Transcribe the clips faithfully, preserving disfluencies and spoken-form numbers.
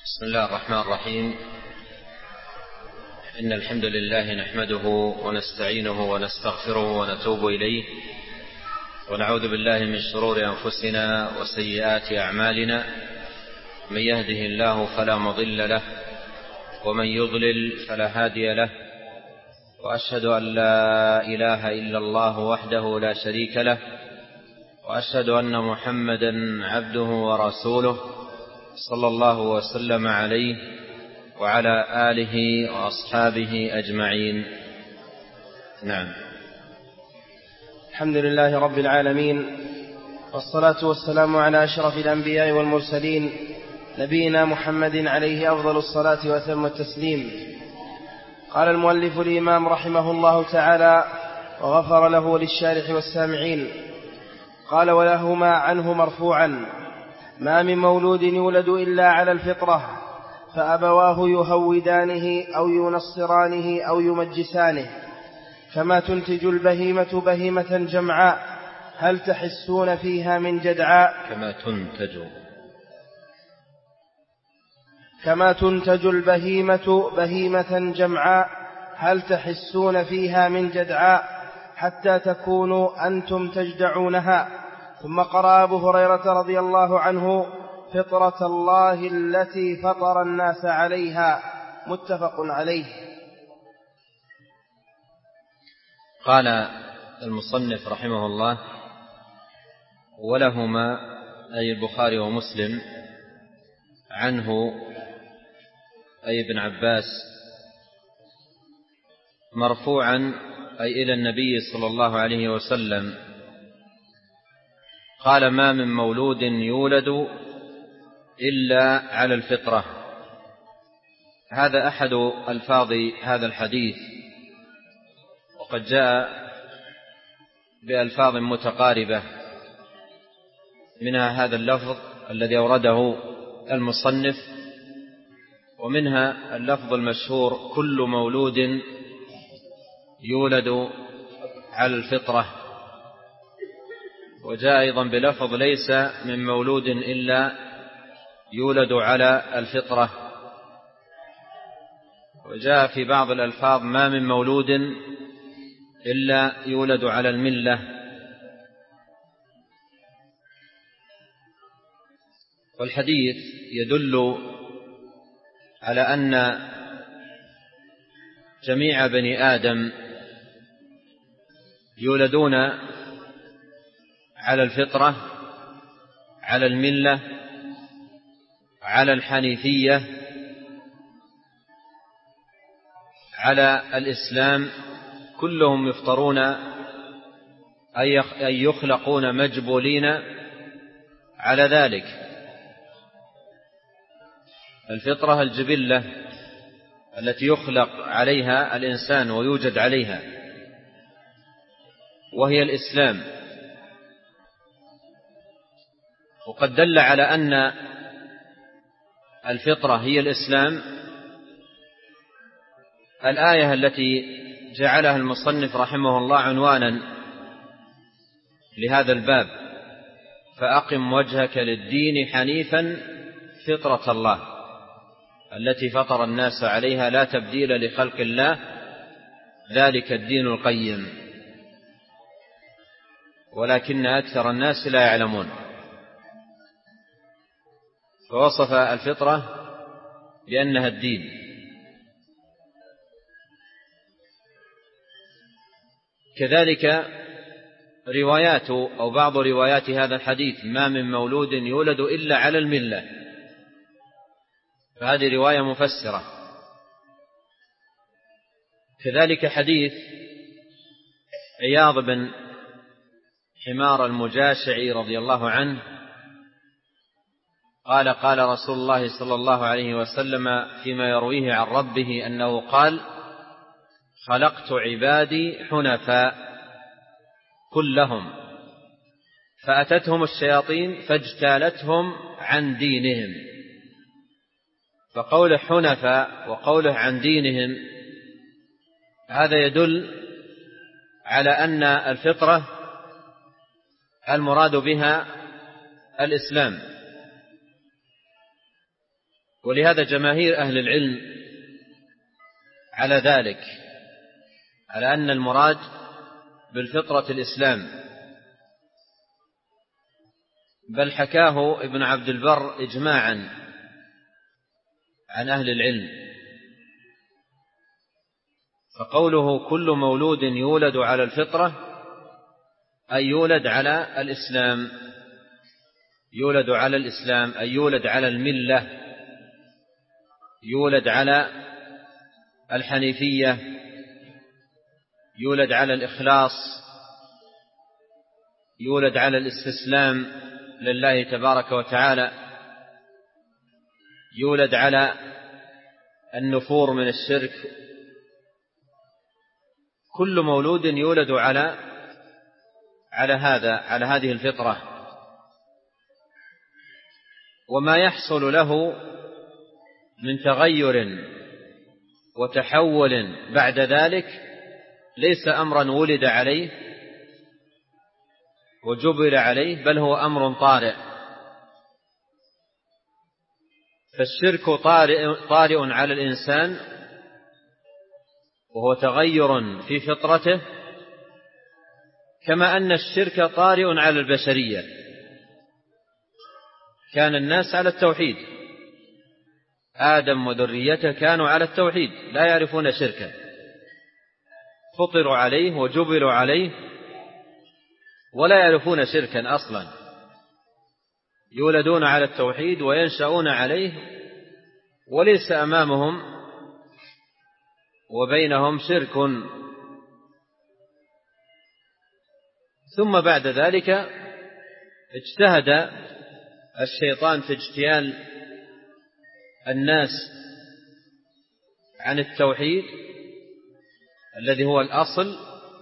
بسم الله الرحمن الرحيم. إن الحمد لله نحمده ونستعينه ونستغفره ونتوب إليه، ونعوذ بالله من شرور أنفسنا وسيئات أعمالنا. من يهده الله فلا مضل له، ومن يضلل فلا هادي له، وأشهد أن لا إله إلا الله وحده لا شريك له، وأشهد أن محمدا عبده ورسوله صلى الله وسلم عليه وعلى آله وأصحابه أجمعين. نعم. الحمد لله رب العالمين، والصلاة والسلام على أشرف الأنبياء والمرسلين، نبينا محمد عليه أفضل الصلاة وأتم التسليم. قال المؤلف الإمام رحمه الله تعالى وغفر له وللشارح والسامعين، قال: ولهما عنه مرفوعا: ما من مولود يولد إلا على الفطرة، فأبواه يهودانه أو ينصرانه أو يمجسانه، كما تنتج البهيمة بهيمة جمعاء، هل تحسون فيها من جدعاء؟ كما تنتج كما تنتج البهيمة بهيمة جمعاء، هل تحسون فيها من جدعاء؟ حتى تكونوا أنتم تجدعونها. ثم قرأ أبو هريرة رضي الله عنه: فطرة الله التي فطر الناس عليها، متفق عليه. قال المصنف رحمه الله: ولهما أي البخاري ومسلم عنه أي ابن عباس مرفوعا أي إلى النبي صلى الله عليه وسلم قال: ما من مولود يولد إلا على الفطرة. هذا أحد ألفاظ هذا الحديث، وقد جاء بألفاظ متقاربة، منها هذا اللفظ الذي أورده المصنف، ومنها اللفظ المشهور: كل مولود يولد على الفطرة. وجاء أيضا بلفظ: ليس من مولود إلا يولد على الفطرة. وجاء في بعض الألفاظ: ما من مولود إلا يولد على الملة. والحديث يدل على أن جميع بني آدم يولدون على الفطرة، على الملة، على الحنيفية، على الإسلام. كلهم يفطرون أي يخلقون مجبولين على ذلك. الفطرة الجبلة التي يخلق عليها الإنسان ويوجد عليها، وهي الإسلام. وقد دل على أن الفطرة هي الإسلام الآية التي جعلها المصنف رحمه الله عنوانا لهذا الباب: فأقم وجهك للدين حنيفا فطرة الله التي فطر الناس عليها لا تبديل لخلق الله ذلك الدين القيم ولكن أكثر الناس لا يعلمون. فوصف الفطرة بأنها الدين. كذلك روايات أو بعض روايات هذا الحديث: ما من مولود يولد إلا على الملة، فهذه رواية مفسرة. كذلك حديث عياض بن حمار المجاشعي رضي الله عنه قال: قال رسول الله صلى الله عليه وسلم فيما يرويه عن ربه أنه قال: خلقت عبادي حنفاء كلهم، فأتتهم الشياطين فاجتالتهم عن دينهم. فقوله حنفاء وقوله عن دينهم هذا يدل على أن الفطرة المراد بها الإسلام. ولهذا جماهير أهل العلم على ذلك، على أن المراد بالفطرة الإسلام، بل حكاه ابن عبد البر إجماعا عن أهل العلم. فقوله كل مولود يولد على الفطرة أي يولد على الإسلام، يولد على الإسلام أي يولد على الملة، يولد على الحنيفية، يولد على الإخلاص، يولد على الاستسلام لله تبارك وتعالى، يولد على النفور من الشرك. كل مولود يولد على على هذا على هذه الفطرة، وما يحصل له من تغير وتحول بعد ذلك ليس أمرا ولد عليه وجبل عليه، بل هو أمر طارئ. فالشرك طارئ, طارئ على الإنسان، وهو تغير في فطرته، كما أن الشرك طارئ على البشرية. كان الناس على التوحيد، آدم وذريته كانوا على التوحيد لا يعرفون شركا، فطروا عليه وجبلوا عليه ولا يعرفون شركا أصلا، يولدون على التوحيد وينشأون عليه، وليس أمامهم وبينهم شرك. ثم بعد ذلك اجتهد الشيطان في اجتيال الناس عن التوحيد الذي هو الأصل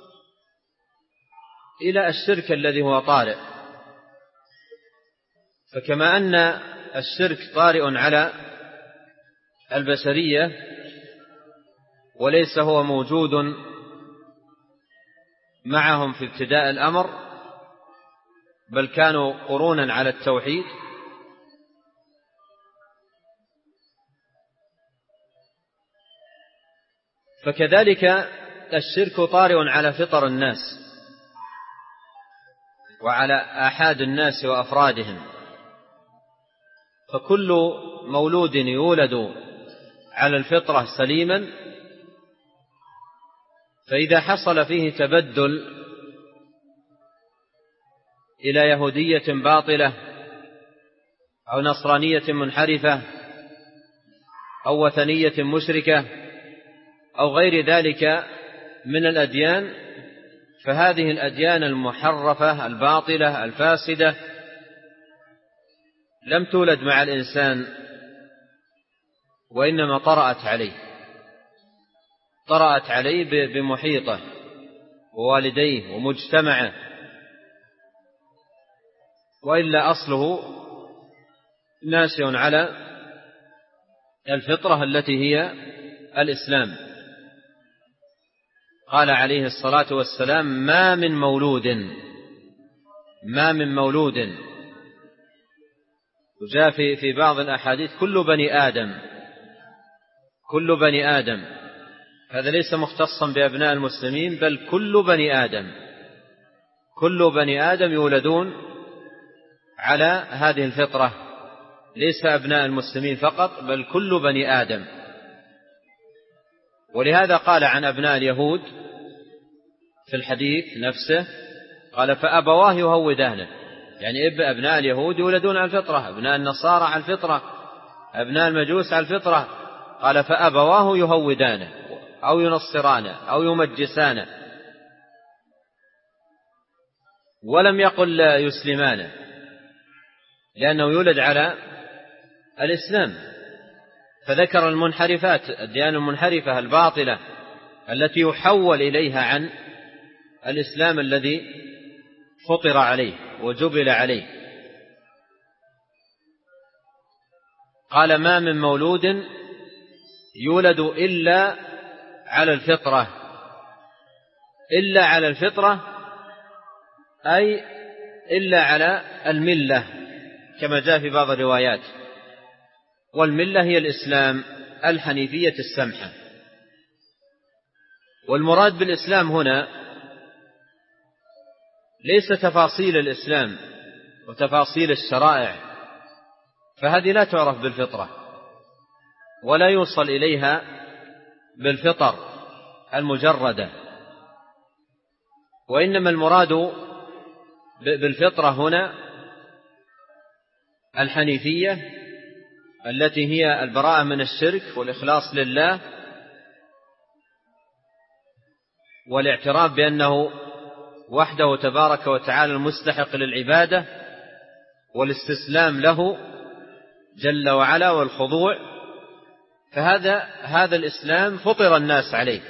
إلى الشرك الذي هو طارئ. فكما أن الشرك طارئ على البشرية وليس هو موجود معهم في ابتداء الأمر، بل كانوا قرونا على التوحيد، فكذلك الشرك طارئ على فطر الناس وعلى آحاد الناس وأفرادهم. فكل مولود يولد على الفطرة سليما، فإذا حصل فيه تبدل إلى يهودية باطلة أو نصرانية منحرفة أو وثنية مشركة أو غير ذلك من الأديان، فهذه الأديان المحرفة الباطلة الفاسدة لم تولد مع الإنسان، وإنما طرأت عليه طرأت عليه بمحيطه ووالديه ومجتمعه، وإلا أصله ناشئ على الفطرة التي هي الإسلام. قال عليه الصلاة والسلام: ما من مولود ما من مولود وجاء في في بعض الأحاديث كل بني آدم كل بني آدم هذا ليس مختصا بأبناء المسلمين، بل كل بني آدم كل بني آدم يولدون على هذه الفطرة، ليس أبناء المسلمين فقط بل كل بني آدم. ولهذا قال عن أبناء اليهود في الحديث نفسه، قال: فأبواه يهودانه، يعني أبناء اليهود يولدون على الفطرة، أبناء النصارى على الفطرة، أبناء المجوس على الفطرة. قال: فأبواه يهودانه أو ينصرانه أو يمجسانه، ولم يقل يسلمانه، لأنه يولد على الإسلام. فذكر المنحرفات، الديانة المنحرفة الباطلة التي يحول إليها عن الإسلام الذي فطر عليه وجبل عليه. قال: ما من مولود يولد إلا على الفطرة. إلا على الفطرة أي إلا على الملة، كما جاء في بعض الروايات. والملة هي الإسلام الحنيفية السمحة. والمراد بالإسلام هنا ليس تفاصيل الإسلام وتفاصيل الشرائع، فهذه لا تعرف بالفطرة ولا يوصل إليها بالفطر المجردة، وإنما المراد بالفطرة هنا الحنيفية التي هي البراءة من الشرك والإخلاص لله والاعتراف بأنه وحده تبارك وتعالى المستحق للعبادة والاستسلام له جل وعلا والخضوع. فهذا هذا الإسلام فطر الناس عليه.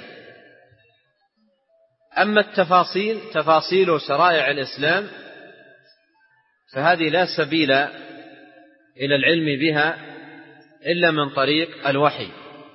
أما التفاصيل تفاصيل شرائع الإسلام فهذه لا سبيل إلى العلم بها إلا من طريق الوحي.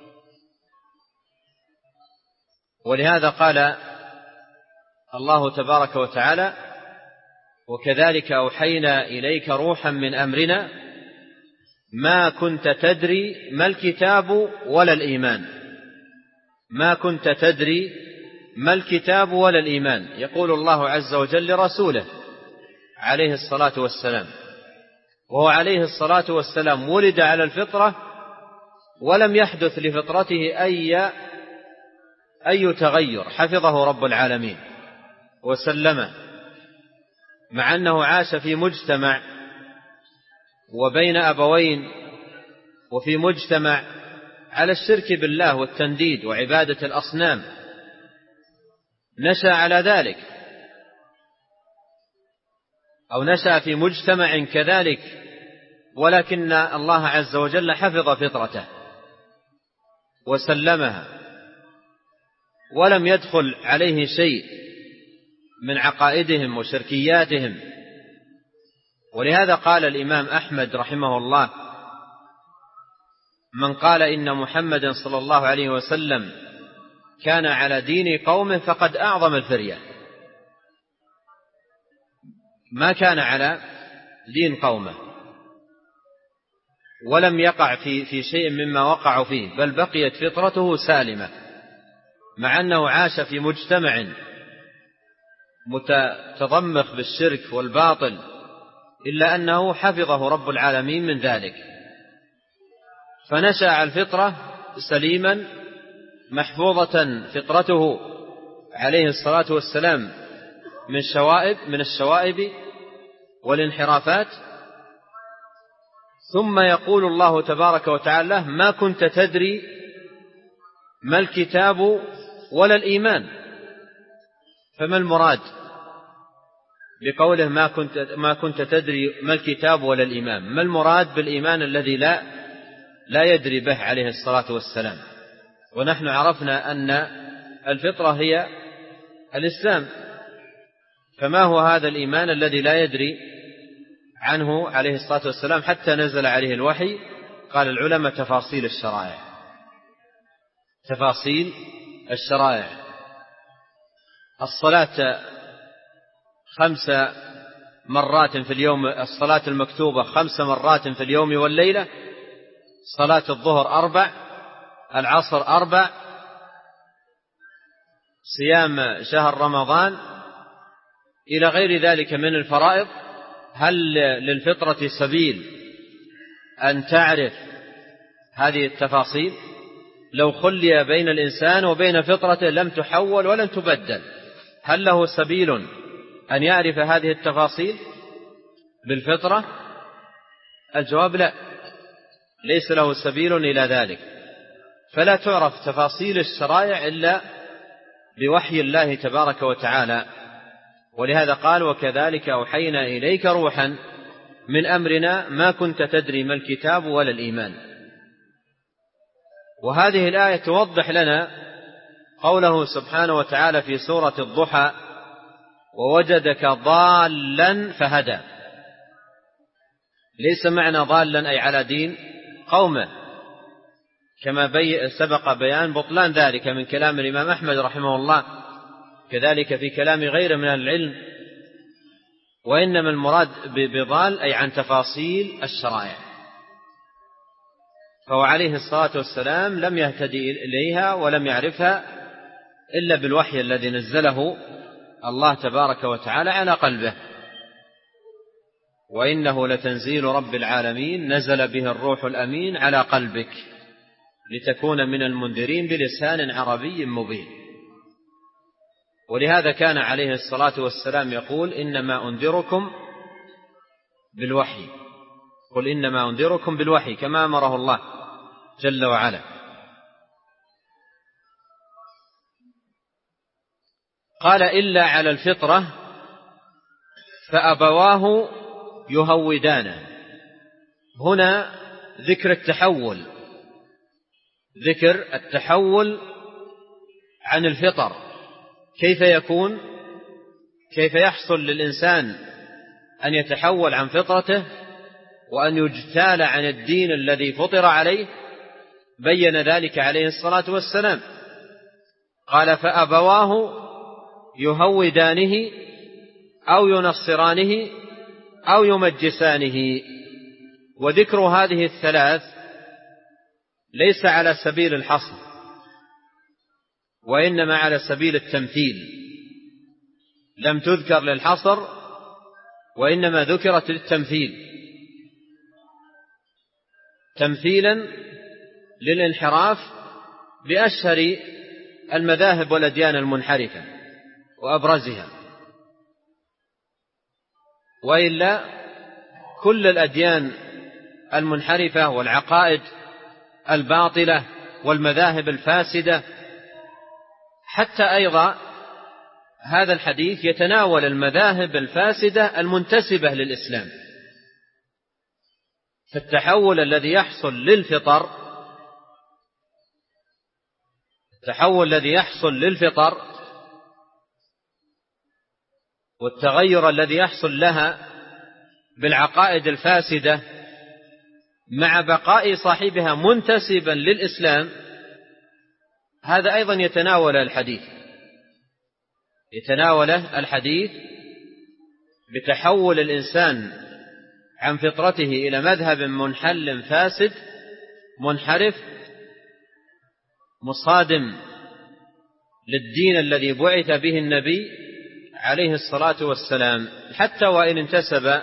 ولهذا قال الله تبارك وتعالى: وكذلك أوحينا إليك روحا من أمرنا ما كنت تدري ما الكتاب ولا الإيمان. ما كنت تدري ما الكتاب ولا الإيمان، يقول الله عز وجل لرسوله عليه الصلاة والسلام، وهو عليه الصلاة والسلام ولد على الفطرة ولم يحدث لفطرته أي أي تغير، حفظه رب العالمين وسلمه، مع أنه عاش في مجتمع وبين أبوين وفي مجتمع على الشرك بالله والتنديد وعبادة الأصنام، نشأ على ذلك، أو نشأ في مجتمع كذلك، ولكن الله عز وجل حفظ فطرته وسلمها ولم يدخل عليه شيء من عقائدهم وشركياتهم. ولهذا قال الإمام أحمد رحمه الله: من قال إن محمدا صلى الله عليه وسلم كان على دين قوم فقد أعظم الفرية. ما كان على دين قومه ولم يقع في في شيء مما وقعوا فيه، بل بقيت فطرته سالمة، مع أنه عاش في مجتمع متضمخ بالشرك والباطل، إلا أنه حفظه رب العالمين من ذلك، فنشأ على الفطرة سليما محفوظة فطرته عليه الصلاة والسلام من شوائب من الشوائب والانحرافات. ثم يقول الله تبارك وتعالى: ما كنت تدري ما الكتاب ولا الإيمان. فما المراد بقوله ما كنت ما كنت تدري ما الكتاب ولا الإيمان؟ ما المراد بالإيمان الذي لا لا يدري به عليه الصلاة والسلام؟ ونحن عرفنا أن الفطرة هي الإسلام، فما هو هذا الإيمان الذي لا يدري عنه عليه الصلاة والسلام حتى نزل عليه الوحي؟ قال العلماء: تفاصيل الشرائع. تفاصيل الشرائع. الصلاة خمس مرات في اليوم، الصلاة المكتوبة خمس مرات في اليوم والليلة، صلاة الظهر أربع، العصر أربع، صيام شهر رمضان، إلى غير ذلك من الفرائض. هل للفطرة سبيل أن تعرف هذه التفاصيل؟ لو خلي بين الإنسان وبين فطرته لم تحول ولم تبدل. هل له سبيل أن يعرف هذه التفاصيل بالفطرة؟ الجواب لا، ليس له سبيل إلى ذلك. فلا تعرف تفاصيل الشرائع إلا بوحي الله تبارك وتعالى. ولهذا قال: وكذلك أوحينا إليك روحا من أمرنا ما كنت تدري ما الكتاب ولا الإيمان. وهذه الآية توضح لنا قوله سبحانه وتعالى في سورة الضحى: ووجدك ضالا فهدى. ليس معنى ضالا أي على دين قومه، كما بي سبق بيان بطلان ذلك من كلام الإمام أحمد رحمه الله، كذلك في كلام غيره من العلم. وإنما المراد بضال أي عن تفاصيل الشرائع. فهو عليه الصلاة والسلام لم يهتدي إليها ولم يعرفها إلا بالوحي الذي نزله الله تبارك وتعالى على قلبه. وإنه لتنزيل رب العالمين نزل به الروح الأمين على قلبك لتكون من المنذرين بلسان عربي مبين. ولهذا كان عليه الصلاة والسلام يقول إنما أنذركم بالوحي، قل إنما أنذركم بالوحي، كما أمره الله جل وعلا. قال إلا على الفطرة فأبواه يهودانه. هنا ذكر التحول، ذكر التحول عن الفطر، كيف يكون، كيف يحصل للإنسان أن يتحول عن فطرته وأن يجتال عن الدين الذي فطر عليه. بين ذلك عليه الصلاة والسلام، قال فأبواه يهودانه أو ينصرانه أو يمجسانه. وذكر هذه الثلاث ليس على سبيل الحصر، وإنما على سبيل التمثيل، لم تذكر للحصر وإنما ذكرت للتمثيل، تمثيلا للانحراف بأشهر المذاهب والأديان المنحرفة وأبرزها. وإلا كل الأديان المنحرفة والعقائد الباطلة والمذاهب الفاسدة، حتى أيضا هذا الحديث يتناول المذاهب الفاسدة المنتسبة للإسلام. فالتحول الذي يحصل للفطر، التحول الذي يحصل للفطر والتغير الذي يحصل لها بالعقائد الفاسدة مع بقاء صاحبها منتسبا للإسلام، هذا أيضا يتناول الحديث يتناوله الحديث بتحول الإنسان عن فطرته إلى مذهب منحل فاسد منحرف مصادم للدين الذي بعث به النبي عليه الصلاة والسلام، حتى وإن انتسب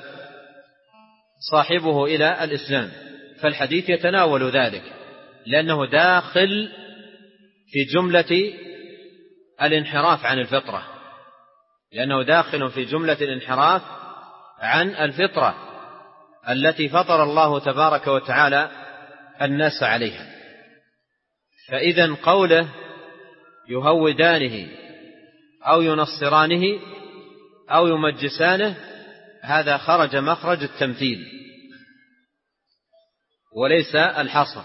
صاحبه إلى الإسلام. فالحديث يتناول ذلك لأنه داخل في جملة الانحراف عن الفطرة، لأنه داخل في جملة الانحراف عن الفطرة التي فطر الله تبارك وتعالى الناس عليها. فإذا قوله يهودانه أو ينصرانه أو يمجسانه هذا خرج مخرج التمثيل وليس الحصر،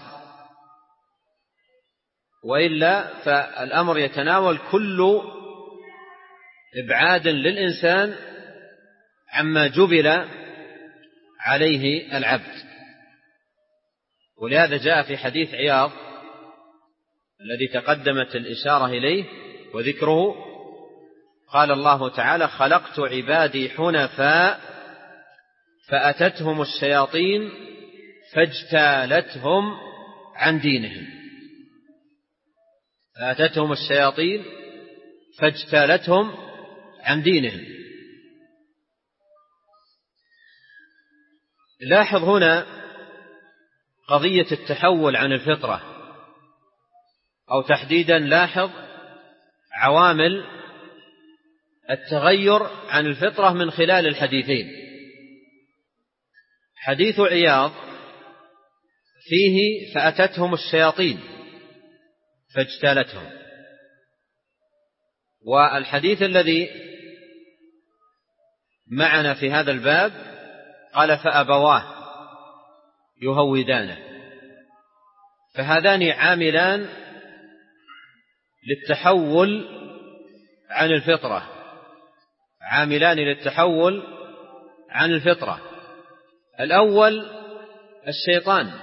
وإلا فالأمر يتناول كل إبعاد للإنسان عما جبل عليه العبد. ولهذا جاء في حديث عياض الذي تقدمت الإشارة إليه وذكره، قال الله تعالى خلقت عبادي حنفاء فأتتهم الشياطين فاجتالتهم عن دينهم. فأتتهم الشياطين فاجتالتهم عن دينهم. لاحظ هنا قضية التحول عن الفطرة، أو تحديدا لاحظ عوامل التغير عن الفطرة من خلال الحديثين. حديث عياض فيه فأتتهم الشياطين فاجتالتهم، والحديث الذي معنا في هذا الباب قال فأبواه يهودانه. فهذان عاملان للتحول عن الفطرة، عاملان للتحول عن الفطرة. الأول الشيطان،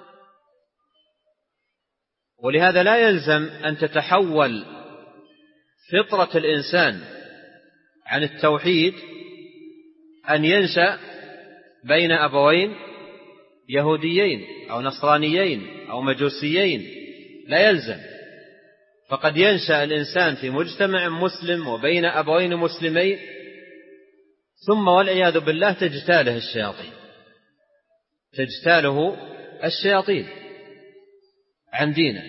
ولهذا لا يلزم أن تتحول فطرة الإنسان عن التوحيد أن ينشأ بين أبوين يهوديين أو نصرانيين أو مجوسيين، لا يلزم. فقد ينشأ الإنسان في مجتمع مسلم وبين أبوين مسلمين، ثم والعياذ بالله تجتاله الشياطين تجتاله الشياطين عن دينه،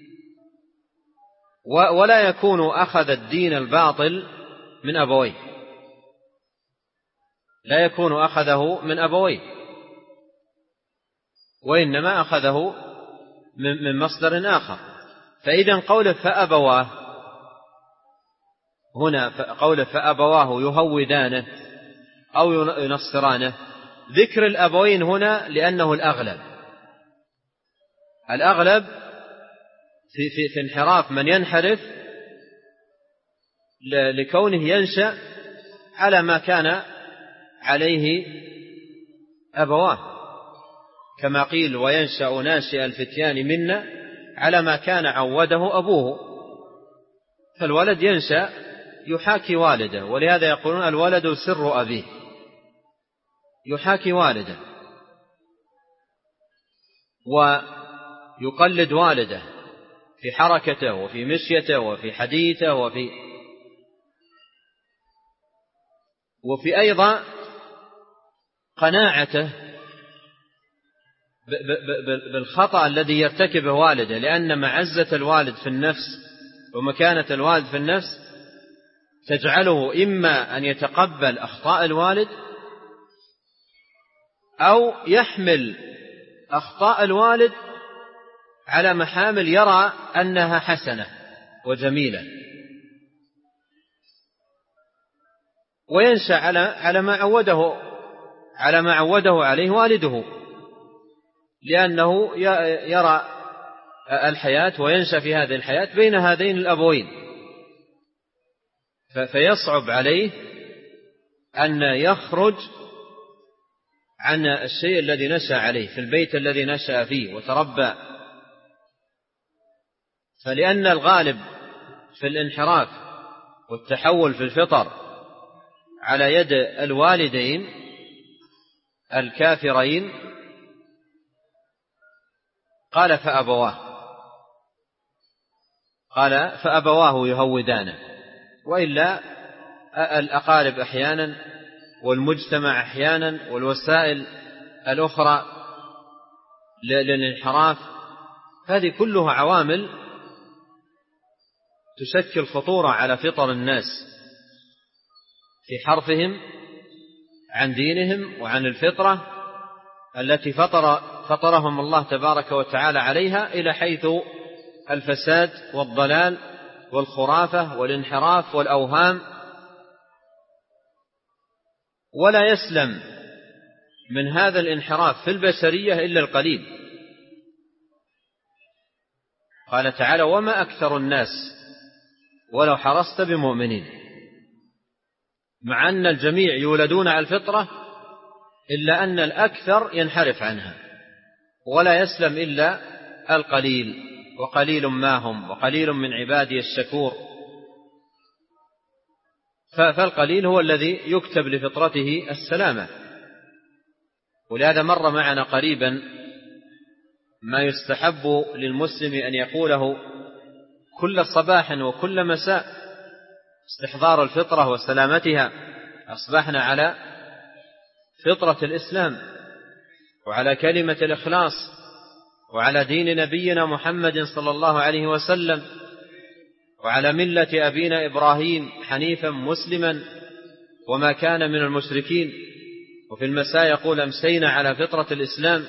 ولا يكون أخذ الدين الباطل من أبويه، لا يكون أخذه من أبويه، وإنما أخذه من مصدر آخر. فإذا قوله فأبواه هنا، قوله فأبواه يهودانه أو ينصرانه، ذكر الأبوين هنا لأنه الأغلب الأغلب في, في, في انحراف من ينحرف لكونه ينشأ على ما كان عليه أبواه، كما قيل وينشأ ناشئ الفتيان منا على ما كان عوده أبوه. فالولد ينشأ يحاكي والده، ولهذا يقولون الولد سر أبيه، يحاكي والده ويقلد والده في حركته وفي مشيته وفي حديثه وفي وفي أيضا قناعته بالخطأ الذي يرتكبه والده، لأن معزة الوالد في النفس ومكانة الوالد في النفس تجعله إما أن يتقبل أخطاء الوالد أو يحمل أخطاء الوالد على محامل يرى أنها حسنة وجميلة، وينشأ على على ما عوده على ما عوده عليه والده، لأنه يرى الحياة وينشأ في هذه الحياة بين هذين الأبوين، فيصعب عليه أن يخرج عن الشيء الذي نشأ عليه في البيت الذي نشأ فيه وتربى. فلأن الغالب في الانحراف والتحول في الفطر على يد الوالدين الكافرين، قال فأبواه قال فأبواه يهودانه، وإلا الأقارب أحيانا والمجتمع أحيانا والوسائل الأخرى للانحراف، هذه كلها عوامل تشكل خطورة على فطر الناس في حرفهم عن دينهم وعن الفطرة التي فطر فطرهم الله تبارك وتعالى عليها، إلى حيث الفساد والضلال والخرافة والانحراف والأوهام. ولا يسلم من هذا الانحراف في البشرية إلا القليل. قال تعالى وما أكثر الناس ولو حرصت بمؤمنين، مع أن الجميع يولدون على الفطرة إلا أن الأكثر ينحرف عنها، ولا يسلم إلا القليل، وقليل ما هم، وقليل من عبادي الشكور. فالقليل هو الذي يكتب لفطرته السلامة. ولهذا مر معنا قريبا ما يستحب للمسلم أن يقوله كل صباح وكل مساء، استحضار الفطرة وسلامتها. أصبحنا على فطرة الإسلام وعلى كلمة الإخلاص وعلى دين نبينا محمد صلى الله عليه وسلم وعلى ملة أبينا إبراهيم حنيفا مسلما وما كان من المشركين. وفي المساء يقول أمسينا على فطرة الإسلام.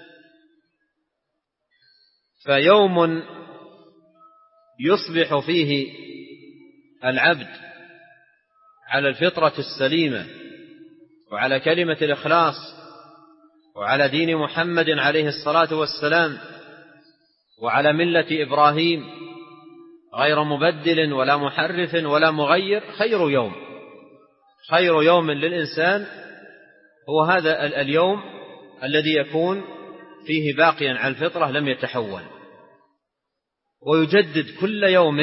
فيوم يصبح فيه العبد على الفطرة السليمة وعلى كلمة الإخلاص وعلى دين محمد عليه الصلاة والسلام وعلى ملة إبراهيم غير مبدل ولا محرف ولا مغير، خير يوم خير يوم للإنسان هو هذا اليوم الذي يكون فيه باقيا على الفطرة لم يتحول، ويجدد كل يوم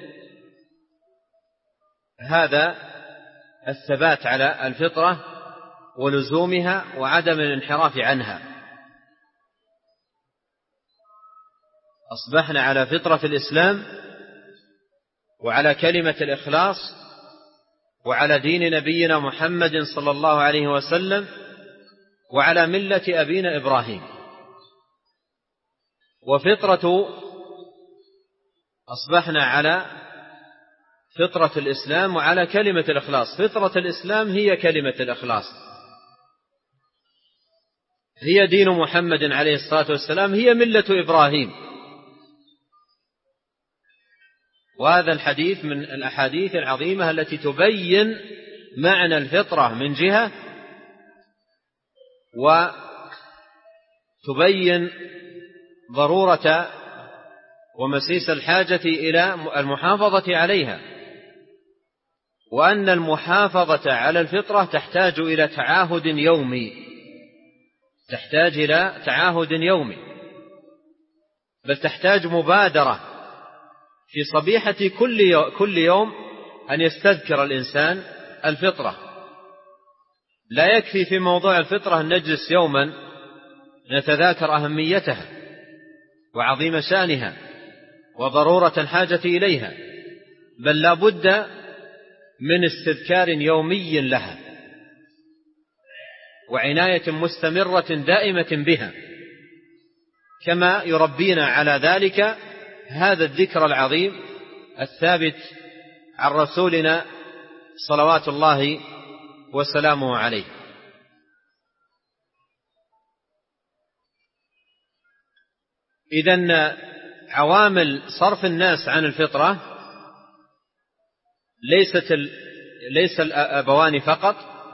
هذا الثبات على الفطرة ولزومها وعدم الانحراف عنها. أصبحنا على فطرة الإسلام وعلى كلمة الإخلاص وعلى دين نبينا محمد صلى الله عليه وسلم وعلى ملة أبينا إبراهيم. وفطرة أصبحنا على فطرة الإسلام وعلى كلمة الإخلاص. فطرة الإسلام هي كلمة الإخلاص، هي دين محمد عليه الصلاة والسلام، هي ملة إبراهيم. وهذا الحديث من الأحاديث العظيمة التي تبين معنى الفطرة من جهة، وتبين ضرورة ومسيس الحاجة إلى المحافظة عليها، وأن المحافظة على الفطرة تحتاج إلى تعاهد يومي، تحتاج إلى تعاهد يومي، بل تحتاج مبادرة في صبيحة كل يوم أن يستذكر الإنسان الفطرة. لا يكفي في موضوع الفطرة أن نجلس يوما نتذاكر أهميتها وعظيم شأنها وضرورة الحاجة إليها، بل لا بد من استذكار يومي لها وعناية مستمرة دائمة بها، كما يربينا على ذلك هذا الذكر العظيم الثابت عن رسولنا صلوات الله وسلامه عليه. إذن عوامل صرف الناس عن الفطرة ليست ال... ليس الأبوان فقط،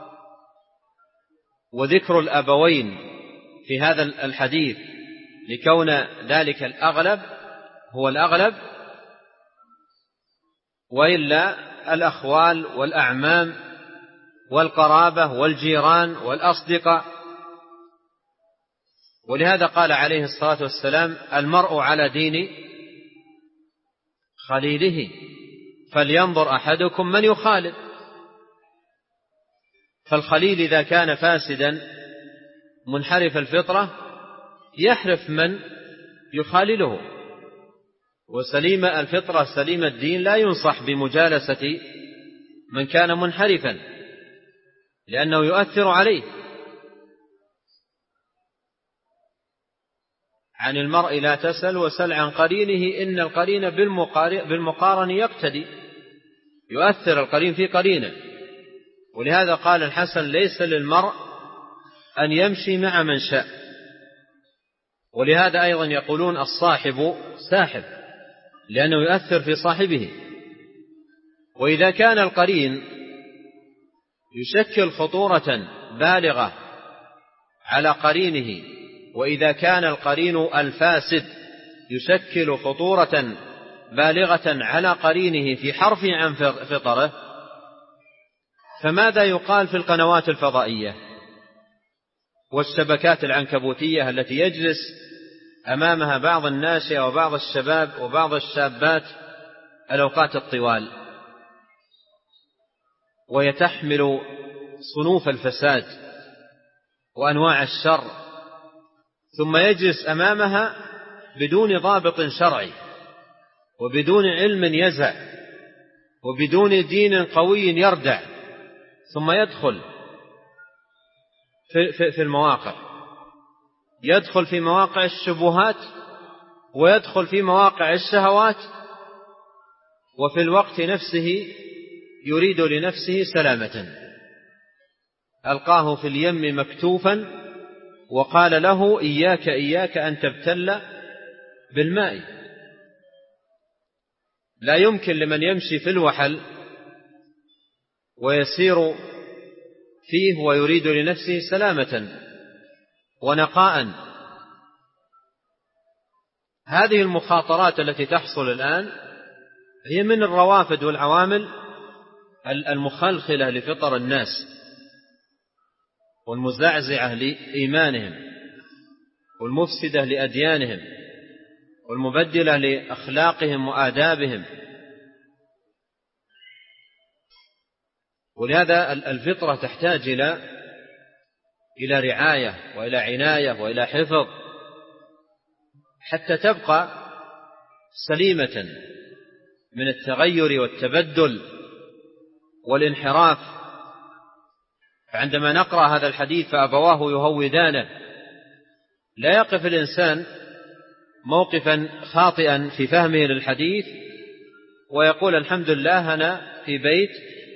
وذكر الأبوين في هذا الحديث لكون ذلك الأغلب هو الأغلب، وإلا الأخوال والأعمام والقرابة والجيران والأصدقاء. ولهذا قال عليه الصلاة والسلام: المرء على دين خليله فلينظر أحدكم من يخالل. فالخليل إذا كان فاسدا منحرف الفطرة يحرف من يخالله، وسليم الفطرة سليم الدين لا ينصح بمجالسة من كان منحرفا لأنه يؤثر عليه. عن المرء لا تسل وسل عن قرينه إن القرين بالمقارن يقتدي، يؤثر القرين في قرينه. ولهذا قال الحسن: ليس للمرء أن يمشي مع من شاء. ولهذا أيضا يقولون الصاحب ساحب، لأنه يؤثر في صاحبه. وإذا كان القرين يشكل خطورة بالغة على قرينه، وإذا كان القرين الفاسد يشكل خطورة بالغة على قرينه في حرفه عن فطره، فماذا يقال في القنوات الفضائية والشبكات العنكبوتية التي يجلس أمامها بعض الناشئة وبعض الشباب وبعض الشابات الأوقات الطوال، ويتحمل صنوف الفساد وأنواع الشر، ثم يجلس أمامها بدون ضابط شرعي وبدون علم يزع وبدون دين قوي يردع، ثم يدخل في, في, في المواقع، يدخل في مواقع الشبهات ويدخل في مواقع الشهوات، وفي الوقت نفسه يريد لنفسه سلامة. ألقاه في اليم مكتوفا وقال له: إياك إياك أن تبتل بالماء. لا يمكن لمن يمشي في الوحل ويسير فيه ويريد لنفسه سلامة ونقاء. هذه المخاطرات التي تحصل الآن هي من الروافد والعوامل المخلخلة لفطر الناس والمزعزعة لإيمانهم والمفسدة لأديانهم والمبدلة لأخلاقهم وآدابهم. ولهذا الفطرة تحتاج إلى إلى رعاية وإلى عناية وإلى حفظ حتى تبقى سليمة من التغير والتبدل والانحراف. فعندما نقرأ هذا الحديث فأبواه يهودانه، لا يقف الإنسان موقفا خاطئا في فهمه للحديث ويقول الحمد لله أنا في بيت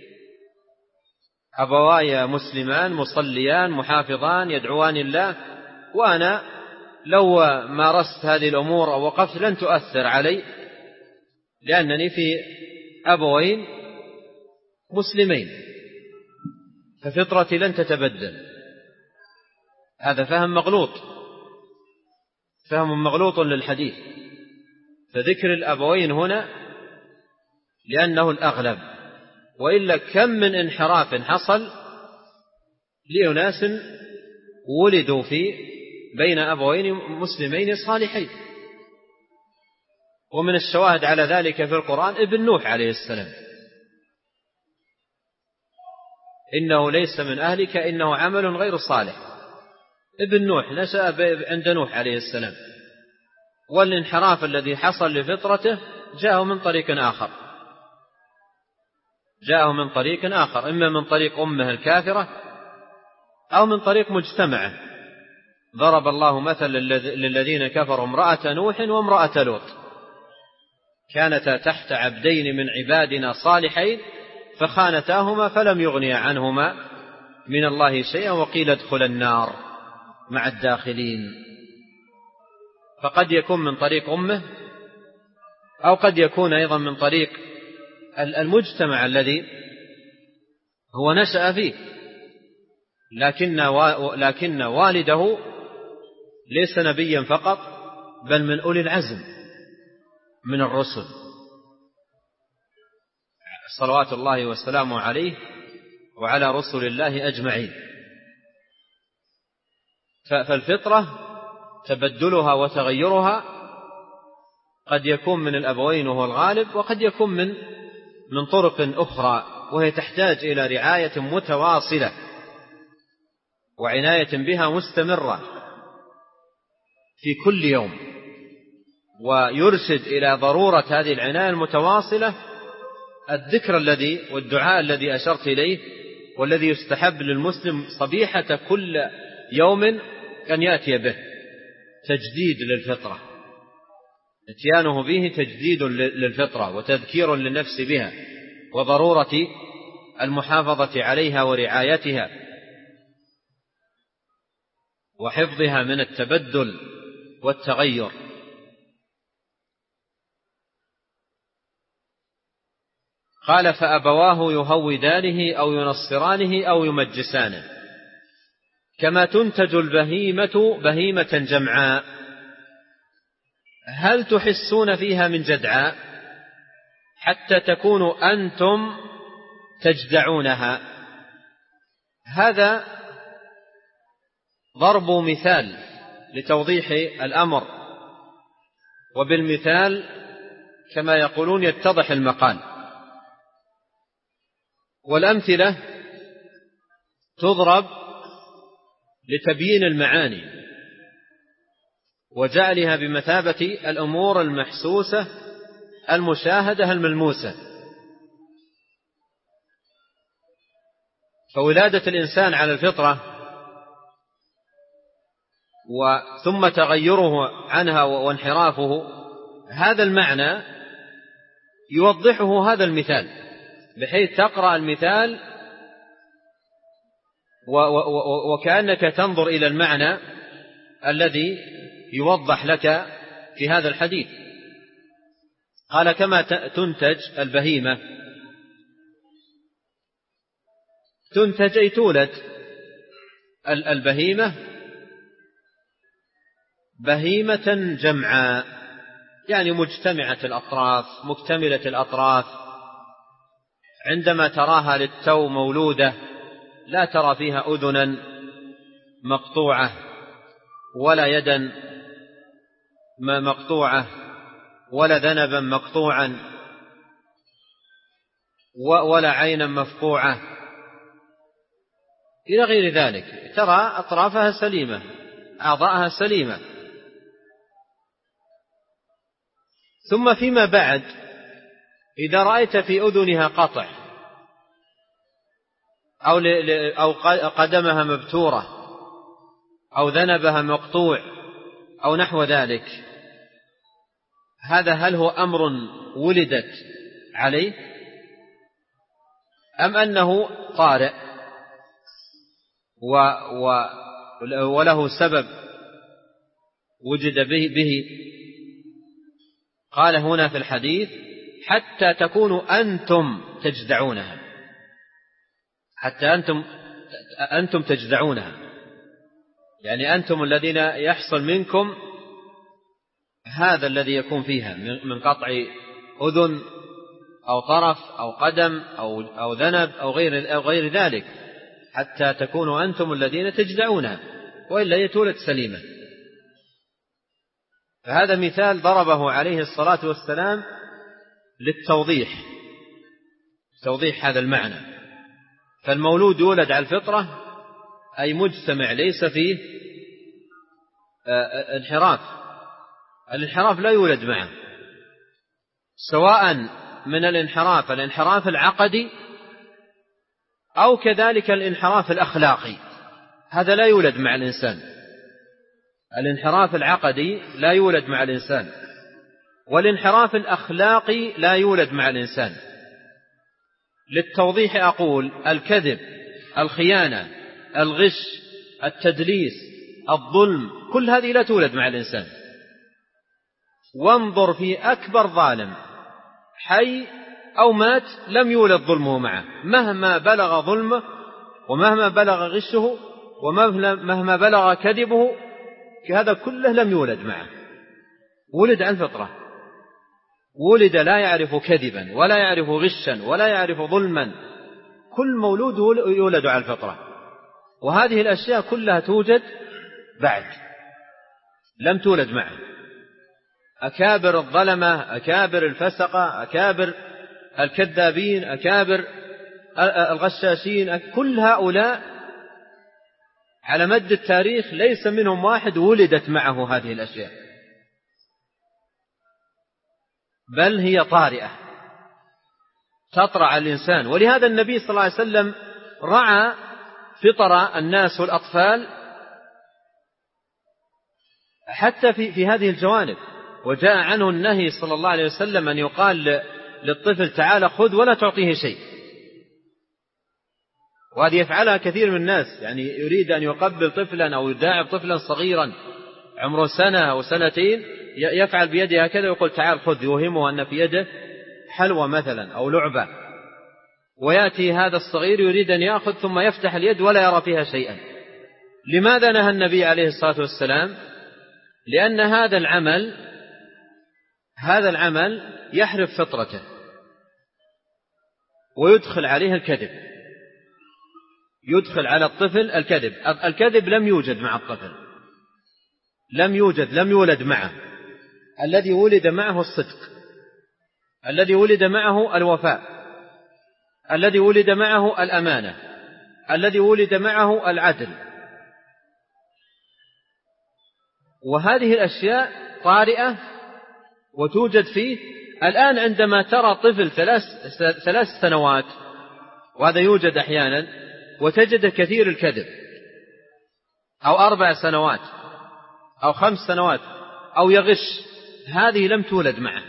أبواي مسلمان مصليان محافظان يدعوان الله، وأنا لو مارست هذه الأمور أو وقفت لن تؤثر علي لأنني في أبوين مسلمين ففطرتي لن تتبدل. هذا فهم مغلوط، فهم مغلوط للحديث. فذكر الأبوين هنا لأنه الأغلب، وإلا كم من انحراف حصل لأناس ولدوا في بين أبوين مسلمين صالحين. ومن الشواهد على ذلك في القرآن ابن نوح عليه السلام، إنه ليس من أهلك إنه عمل غير صالح. ابن نوح نشأ عند نوح عليه السلام، والانحراف الذي حصل لفطرته جاءه من طريق آخر، جاءه من طريق آخر، إما من طريق أمه الكافرة أو من طريق مجتمعه. ضرب الله مثل للذين كفروا امرأة نوح وامرأة لوط كانتا تحت عبدين من عبادنا صالحين فخانتاهما فلم يغنيا عنهما من الله شيئا وقيل ادخلا النار مع الداخلين. فقد يكون من طريق أمه أو قد يكون أيضا من طريق المجتمع الذي هو نشأ فيه، لكن لكن والده ليس نبيا فقط بل من أولي العزم من الرسل صلوات الله وسلامه عليه وعلى رسل الله أجمعين. فالفطرة تبدلها وتغيرها قد يكون من الأبوين وهو الغالب، وقد يكون من من طرق أخرى، وهي تحتاج إلى رعاية متواصلة وعناية بها مستمرة في كل يوم. ويرشد إلى ضرورة هذه العناية المتواصلة الذكر الذي والدعاء الذي أشرت إليه، والذي يستحب للمسلم صبيحة كل يوم أن يأتي به، تجديد للفطرة، اتيانه به تجديد للفطرة وتذكير للنفس بها وضرورة المحافظة عليها ورعايتها وحفظها من التبدل والتغير. قال فأبواه يهودانه أو ينصرانه أو يمجسانه، كما تنتج البهيمة بهيمة جمعاء هل تحسون فيها من جدعاء حتى تكونوا أنتم تجدعونها. هذا ضرب مثال لتوضيح الأمر، وبالمثال كما يقولون يتضح المقال، والأمثلة تضرب لتبيين المعاني وجعلها بمثابة الأمور المحسوسة المشاهدة الملموسة. فولادة الإنسان على الفطرة وثم تغيره عنها وانحرافه، هذا المعنى يوضحه هذا المثال، بحيث تقرأ المثال وكأنك تنظر إلى المعنى الذي يوضح لك في هذا الحديث. قال كما تنتج البهيمة، تنتج أي تولد البهيمة بهيمة جمعاء، يعني مجتمعة الأطراف مكتملة الأطراف. عندما تراها للتو مولودة لا ترى فيها أذنا مقطوعة ولا يدا مقطوعة ولا ذنبا مقطوعا ولا عينا مفقوعة إلى غير ذلك. ترى أطرافها سليمة، أعضاءها سليمة. ثم فيما بعد إذا رأيت في أذنها قطع أو أو قدمها مبتورة أو ذنبها مقطوع أو نحو ذلك، هذا هل هو أمر ولدت عليه أم أنه طارئ و و وله سبب وجد به, به قال هنا في الحديث حتى تكونوا أنتم تجدعونها، حتى أنتم أنتم تجدعونها، يعني أنتم الذين يحصل منكم هذا الذي يكون فيها من قطع أذن أو طرف أو قدم أو أو ذنب أو غير أو غير ذلك، حتى تكونوا أنتم الذين تجدعونها، وإلا هي تولد سليمة. فهذا مثال ضربه عليه الصلاة والسلام للتوضيح، توضيح هذا المعنى. فالمولود يولد على الفطرة أي مجتمع ليس فيه انحراف، الانحراف لا يولد معه، سواء من الانحراف الانحراف العقدي أو كذلك الانحراف الأخلاقي، هذا لا يولد مع الإنسان. الانحراف العقدي لا يولد مع الإنسان، والانحراف الأخلاقي لا يولد مع الإنسان. للتوضيح أقول الكذب، الخيانة، الغش، التدليس، الظلم، كل هذه لا تولد مع الإنسان. وانظر في أكبر ظالم حي أو مات لم يولد ظلمه معه، مهما بلغ ظلمه ومهما بلغ غشه ومهما بلغ كذبه، هذا كله لم يولد معه، ولد عن الفطرة، ولد لا يعرف كذبا ولا يعرف غشا ولا يعرف ظلما، كل مولود يولد على الفطرة. وهذه الأشياء كلها توجد بعد، لم تولد معه. أكابر الظلمة، أكابر الفسقة، أكابر الكذابين، أكابر الغشاشين، كل هؤلاء على مد التاريخ ليس منهم واحد ولدت معه هذه الأشياء، بل هي طارئة تطرأ على الإنسان. ولهذا النبي صلى الله عليه وسلم رعى فطر الناس والأطفال حتى في, في هذه الجوانب، وجاء عنه النهي صلى الله عليه وسلم أن يقال للطفل تعال خذ ولا تعطيه شيء، وهذه يفعلها كثير من الناس، يعني يريد أن يقبل طفلا أو يداعب طفلا صغيرا عمره سنة أو سنتين، يفعل بيده هكذا ويقول تعال خذ، يوهمه أن في يده حلوى مثلا أو لعبة، ويأتي هذا الصغير يريد أن يأخذ ثم يفتح اليد ولا يرى فيها شيئا. لماذا نهى النبي عليه الصلاة والسلام؟ لأن هذا العمل هذا العمل يحرف فطرته ويدخل عليه الكذب، يدخل على الطفل الكذب. الكذب لم يوجد مع الطفل، لم يوجد، لم يولد معه. الذي ولد معه الصدق، الذي ولد معه الوفاء، الذي ولد معه الأمانة، الذي ولد معه العدل. وهذه الأشياء طارئة وتوجد فيه. الآن عندما ترى طفل ثلاث, ثلاث سنوات، وهذا يوجد أحيانا، وتجد كثير الكذب، أو أربع سنوات أو خمس سنوات أو يغش، هذه لم تولد معه،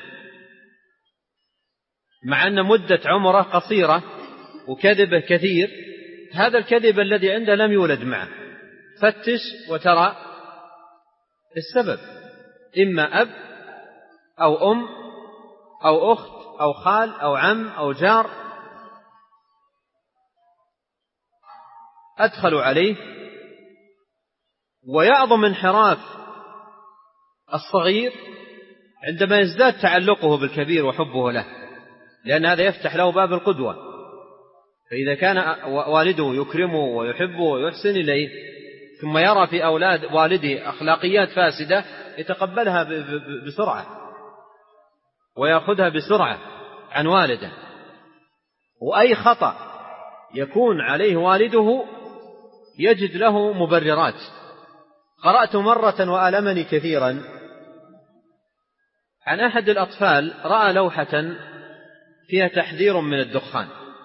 مع أن مدة عمره قصيرة وكذبه كثير. هذا الكذب الذي عنده لم يولد معه. فتش وترى السبب، إما أب أو أم أو أخت أو خال أو عم أو جار أدخلوا عليه. ويعظم انحراف الصغير عندما يزداد تعلقه بالكبير وحبه له، لأن هذا يفتح له باب القدوة. فإذا كان والده يكرمه ويحبه ويحسن إليه، ثم يرى في أولاد والده أخلاقيات فاسدة، يتقبلها بسرعة ويأخذها بسرعة عن والده. وأي خطأ يكون عليه والده يجد له مبررات. قرأت مرة وألمني كثيرا عن أحد الأطفال رأى لوحة فيها تحذير من الدخان: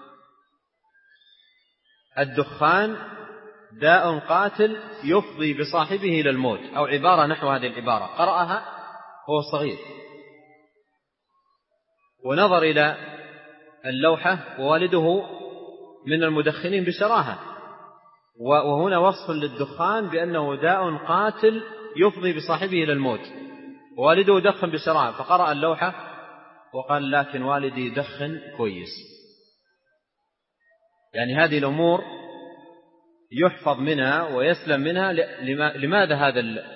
الدخان داء قاتل يفضي بصاحبه إلى الموت، أو عبارة نحو هذه العبارة. قرأها وهو صغير، ونظر إلى اللوحة ووالده من المدخنين بشراهة، وهنا وصف للدخان بأنه داء قاتل يفضي بصاحبه إلى الموت، ووالده دخن بشراهة، فقرأ اللوحة وقال: لكن والدي دخن كويس. يعني هذه الأمور يحفظ منها ويسلم منها. لماذا هذا ال...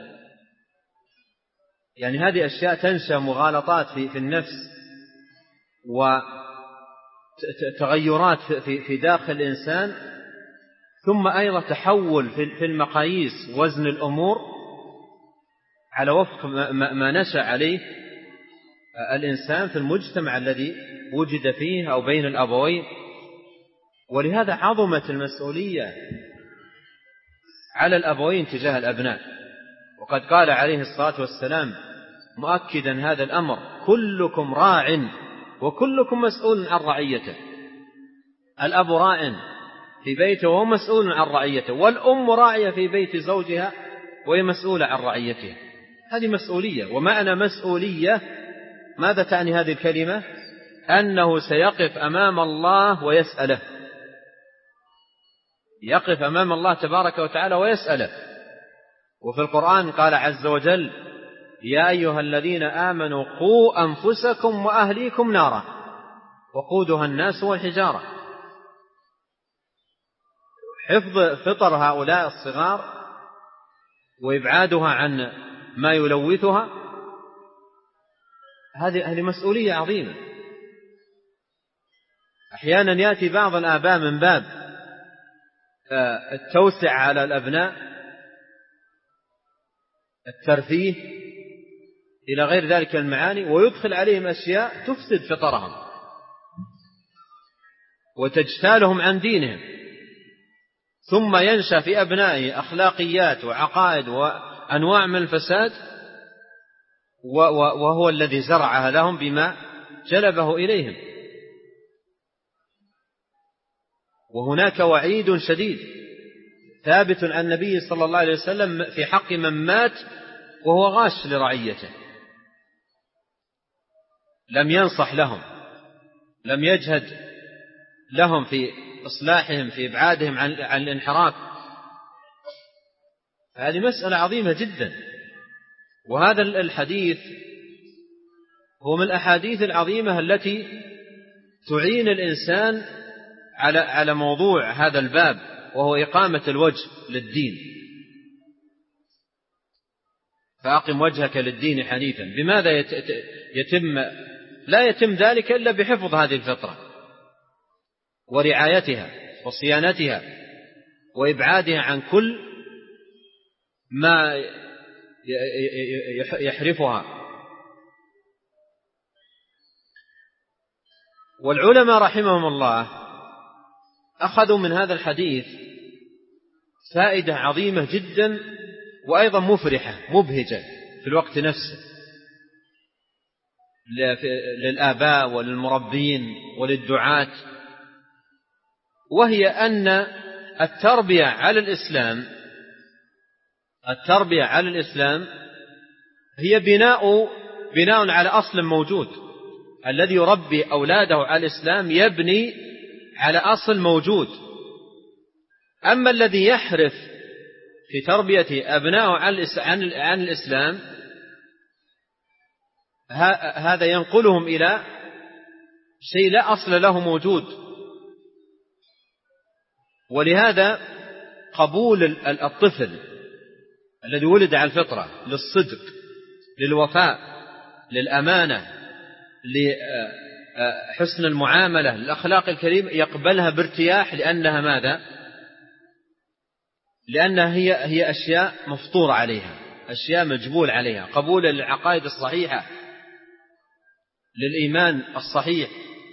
يعني هذه أشياء تنشأ مغالطات في, في النفس وتغيرات في, في داخل الإنسان، ثم أيضا تحول في المقاييس وزن الأمور على وفق ما نشأ عليه الإنسان في المجتمع الذي وجد فيه أو بين الأبوين. ولهذا عظمت المسؤولية على الأبوين تجاه الأبناء. وقد قال عليه الصلاة والسلام مؤكدا هذا الأمر: كلكم راع وكلكم مسؤول عن رعيته. الأب راع في بيته وهو مسؤول عن رعيته، والأم راعية في بيت زوجها وهي مسؤولة عن رعيتها. هذه مسؤولية. ومعنى مسؤولية ماذا تعني هذه الكلمة؟ أنه سيقف أمام الله ويسأله، يقف أمام الله تبارك وتعالى ويسأله. وفي القرآن قال عز وجل: يا أيها الذين آمنوا قوا أنفسكم وأهليكم نارا وقودها الناس والحجارة. حفظ فطر هؤلاء الصغار وإبعادها عن ما يلوثها، هذه مسؤولية عظيمة. أحيانا يأتي بعض الآباء من باب التوسع على الأبناء، الترفيه إلى غير ذلك المعاني، ويدخل عليهم أشياء تفسد فطرهم وتجتالهم عن دينهم، ثم ينشأ في أبنائه أخلاقيات وعقائد وأنواع من الفساد، وهو الذي زرعها لهم بما جلبه إليهم. وهناك وعيد شديد ثابت عن النبي صلى الله عليه وسلم في حق من مات وهو غاش لرعيته، لم ينصح لهم، لم يجهد لهم في إصلاحهم، في إبعادهم عن الانحراف. هذه مسألة عظيمة جدا. وهذا الحديث هو من الأحاديث العظيمة التي تعين الإنسان على على موضوع هذا الباب، وهو إقامة الوجه للدين. فأقم وجهك للدين حنيفا. بماذا يتم؟ لا يتم ذلك إلا بحفظ هذه الفطرة ورعايتها وصيانتها وإبعادها عن كل ما يحرفها. والعلماء رحمهم الله أخذوا من هذا الحديث فائدة عظيمة جدا، وأيضا مفرحة مبهجة في الوقت نفسه للآباء وللمربين وللدعاة، وهي أن التربية على الإسلام التربية على الإسلام هي بناء بناء على أصل موجود. الذي يربي أولاده على الإسلام يبني على أصل موجود. أما الذي يحرف في تربية أبنائه عن الإسلام هذا ينقلهم إلى شيء لا أصل له موجود. ولهذا قبول الطفل الذي ولد على الفطرة للصدق، للوفاء، للأمانة، لحسن المعاملة، للأخلاق الكريمة، يقبلها بارتياح، لأنها ماذا؟ لأنها هي هي أشياء مفطور عليها، أشياء مجبول عليها. قبول العقائد الصحيحة، للإيمان الصحيح،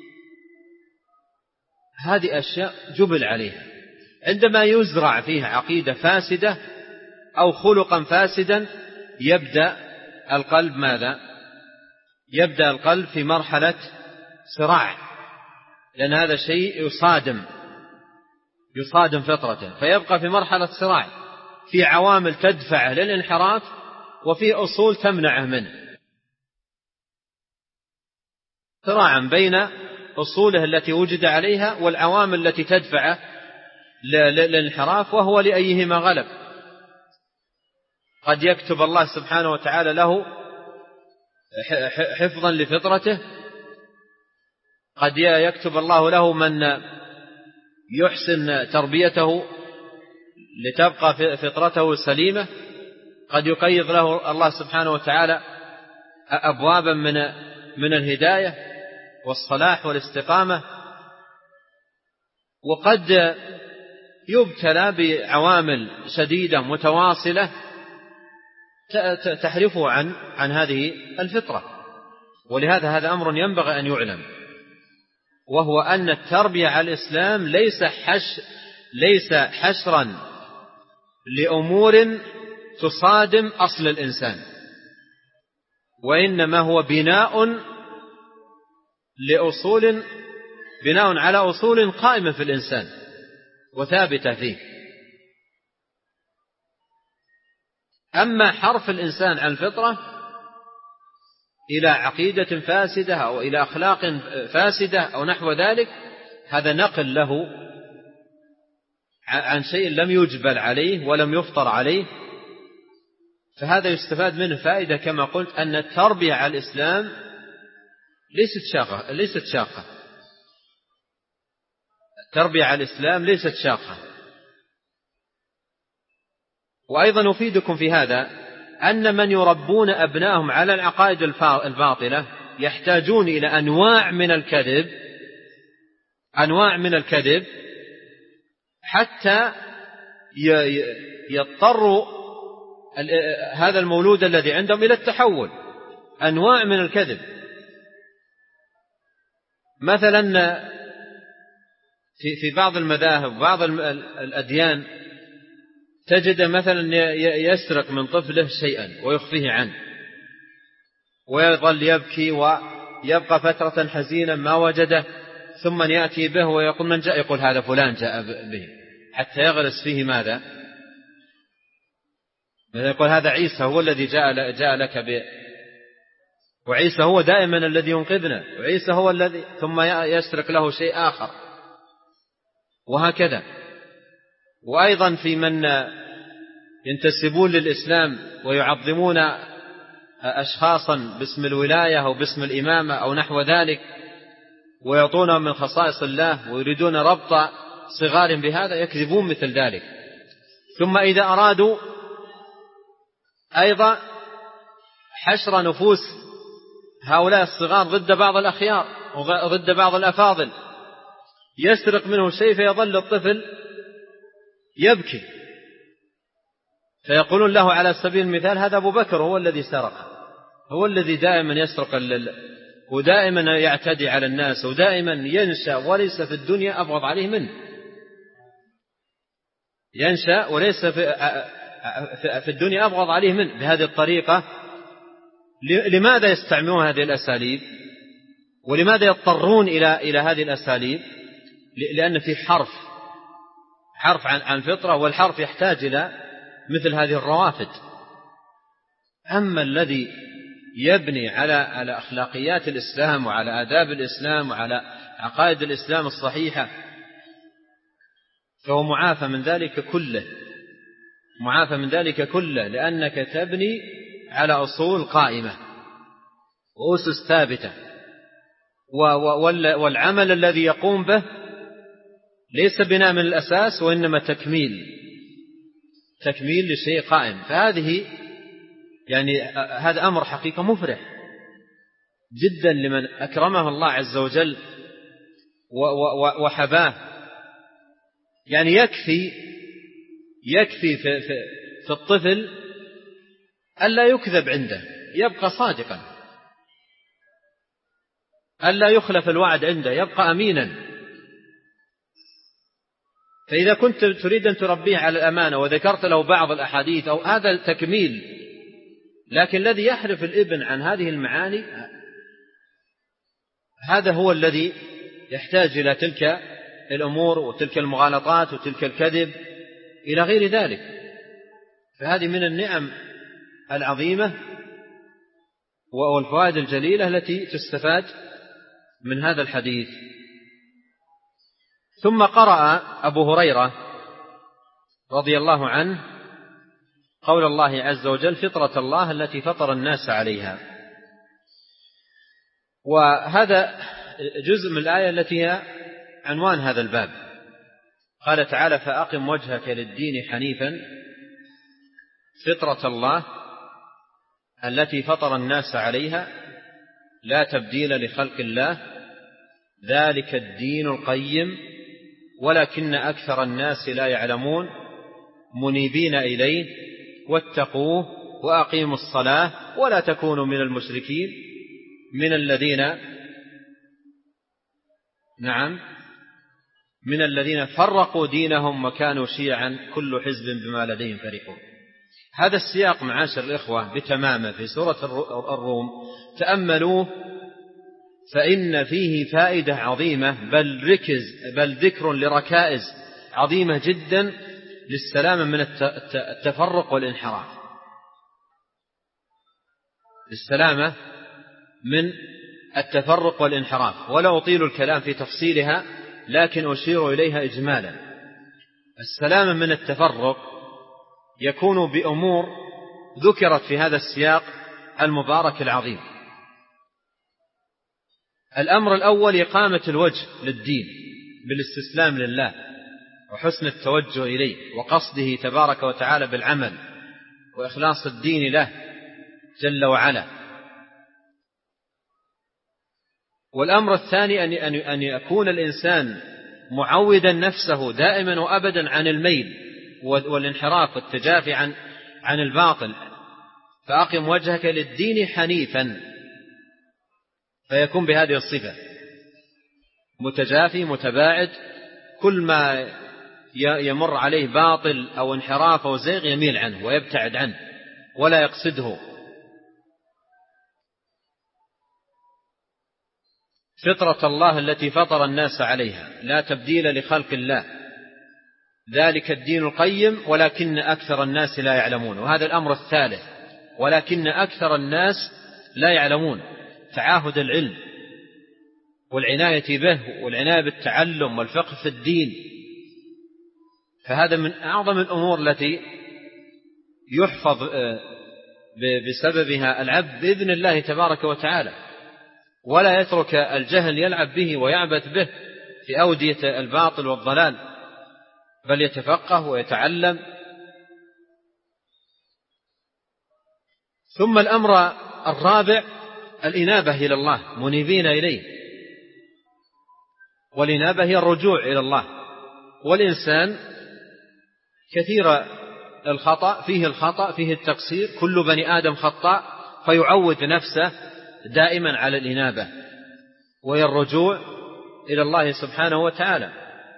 هذه أشياء جبل عليها. عندما يزرع فيها عقيدة فاسدة أو خلقا فاسدا يبدأ القلب ماذا؟ يبدأ القلب في مرحلة صراع، لأن هذا شيء يصادم يصادم فطرته، فيبقى في مرحلة صراع، في عوامل تدفعه للانحراف وفي أصول تمنعه منه، صراعا بين أصوله التي وجد عليها والعوامل التي تدفعه للانحراف، وهو لأيهما غلب. قد يكتب الله سبحانه وتعالى له حفظا لفطرته، قد يكتب الله له من يحسن تربيته لتبقى فطرته سليمة، قد يقيض له الله سبحانه وتعالى أبوابا من من الهداية والصلاح والاستقامة، وقد يبتلى بعوامل شديدة متواصلة تحرفه عن عن هذه الفطرة. ولهذا هذا أمر ينبغي أن يعلم، وهو أن التربية على الإسلام ليس حش ليس حشرا لأمور تصادم أصل الإنسان، وإنما هو بناء لأصول بناء على أصول قائمة في الإنسان وثابتة فيه. أما حرف الإنسان عن الفطرة إلى عقيدة فاسدة أو إلى أخلاق فاسدة أو نحو ذلك، هذا نقل له عن شيء لم يجبل عليه ولم يفطر عليه، فهذا يستفاد منه فائدة كما قلت أن التربية على الإسلام ليست شاقة ليست شاقة التربية على الإسلام ليست شاقة. وأيضا أفيدكم في هذا أن من يربون أبنائهم على العقائد الباطلة يحتاجون إلى أنواع من الكذب أنواع من الكذب حتى يضطر هذا المولود الذي عندهم إلى التحول، أنواع من الكذب. مثلا في في بعض المذاهب وبعض الأديان تجد مثلا يسرق من طفله شيئا ويخفيه عنه ويظل يبكي ويبقى فترة حزينا ما وجده، ثم يأتي به ويقول من جاء، يقول هذا فلان جاء به، حتى يغرس فيه ماذا؟ يقول هذا عيسى هو الذي جاء جاء لك به، وعيسى هو دائما الذي ينقذنا، وعيسى هو الذي، ثم يسرق له شيء آخر، وهكذا. وأيضا في من ينتسبون للإسلام ويعظمون أشخاصا باسم الولاية أو باسم الإمامة أو نحو ذلك ويعطونهم من خصائص الله ويريدون ربط صغار بهذا، يكذبون مثل ذلك. ثم إذا أرادوا أيضا حشر نفوس هؤلاء الصغار ضد بعض الأخيار وضد بعض الأفاضل، يسرق منه شيء فيظل الطفل يبكي، فيقولون له على سبيل المثال هذا أبو بكر هو الذي سرق، هو الذي دائما يسرق ودائما يعتدي على الناس ودائما ينشأ وليس في الدنيا أبغض عليه منه، ينشأ وليس في الدنيا أبغض عليه منه. بهذه الطريقة لماذا يستعملون هذه الأساليب ولماذا يضطرون إلى إلى هذه الأساليب؟ لأن في حرف حرف عن عن الفطرة، والحرف يحتاج إلى مثل هذه الروافد. أما الذي يبني على على أخلاقيات الإسلام وعلى آداب الإسلام وعلى عقائد الإسلام الصحيحة فهو معافى من ذلك كله، معافى من ذلك كله، لأنك تبني على أصول قائمة وأسس ثابتة، والعمل الذي يقوم به ليس بناء من الأساس وإنما تكميل تكميل لشيء قائم. فهذه يعني هذا أمر حقيقة مفرح جدا لمن أكرمه الله عز وجل وحباه. يعني يكفي يكفي في, في, في الطفل ألا يكذب عنده، يبقى صادقا، ألا يخلف الوعد عنده، يبقى أمينا. فإذا كنت تريد أن تربيه على الأمانة وذكرت له بعض الأحاديث أو هذا التكميل، لكن الذي يحرف الابن عن هذه المعاني هذا هو الذي يحتاج إلى تلك الأمور وتلك المغالطات وتلك الكذب إلى غير ذلك. فهذه من النعم العظيمة والفوائد الجليلة التي تستفاد من هذا الحديث. ثم قرأ أبو هريرة رضي الله عنه قول الله عز وجل: فطرة الله التي فطر الناس عليها. وهذا جزء من الآية التي هي عنوان هذا الباب. قال تعالى: فأقم وجهك للدين حنيفا فطرة الله التي فطر الناس عليها لا تبديل لخلق الله ذلك الدين القيم ولكن أكثر الناس لا يعلمون منيبين إليه واتقوه وأقيموا الصلاة ولا تكونوا من المشركين من الذين نعم من الذين فرقوا دينهم وكانوا شيعا كل حزب بما لديهم فرحون. هذا السياق معاشر الإخوة بتمامه في سورة الروم تأملوه فإن فيه فائدة عظيمة، بل ركز بل ذكر لركائز عظيمة جدا للسلامة من التفرق والانحراف، للسلامة من التفرق والانحراف. ولا أطيل الكلام في تفصيلها لكن أشير إليها إجمالا. السلامة من التفرق يكون بأمور ذكرت في هذا السياق المبارك العظيم. الأمر الأول إقامة الوجه للدين بالاستسلام لله وحسن التوجه إليه وقصده تبارك وتعالى بالعمل وإخلاص الدين له جل وعلا. والأمر الثاني أن يكون الإنسان معودا نفسه دائما وأبدا عن الميل والانحراف والتجافي عن عن الباطل. فأقم وجهك للدين حنيفا، فيكون بهذه الصفة متجافي متباعد، كل ما يمر عليه باطل أو انحراف أو زيغ يميل عنه ويبتعد عنه ولا يقصده. فطرة الله التي فطر الناس عليها لا تبديل لخلق الله ذلك الدين القيم ولكن أكثر الناس لا يعلمون. وهذا الأمر الثالث، ولكن أكثر الناس لا يعلمون. تعاهد العلم والعناية به والعناية بالتعلم والفقه في الدين، فهذا من أعظم الأمور التي يحفظ بسببها العبد بإذن الله تبارك وتعالى، ولا يترك الجهل يلعب به ويعبث به في أودية الباطل والضلال، بل يتفقه ويتعلم. ثم الأمر الرابع الإنابة إلى الله منيبين إليه، والإنابة هي الرجوع إلى الله. والإنسان كثير الخطأ، فيه الخطأ فيه التقصير، كل بني آدم خطاء، فيعود نفسه دائما على الإنابة وهي الرجوع إلى الله سبحانه وتعالى.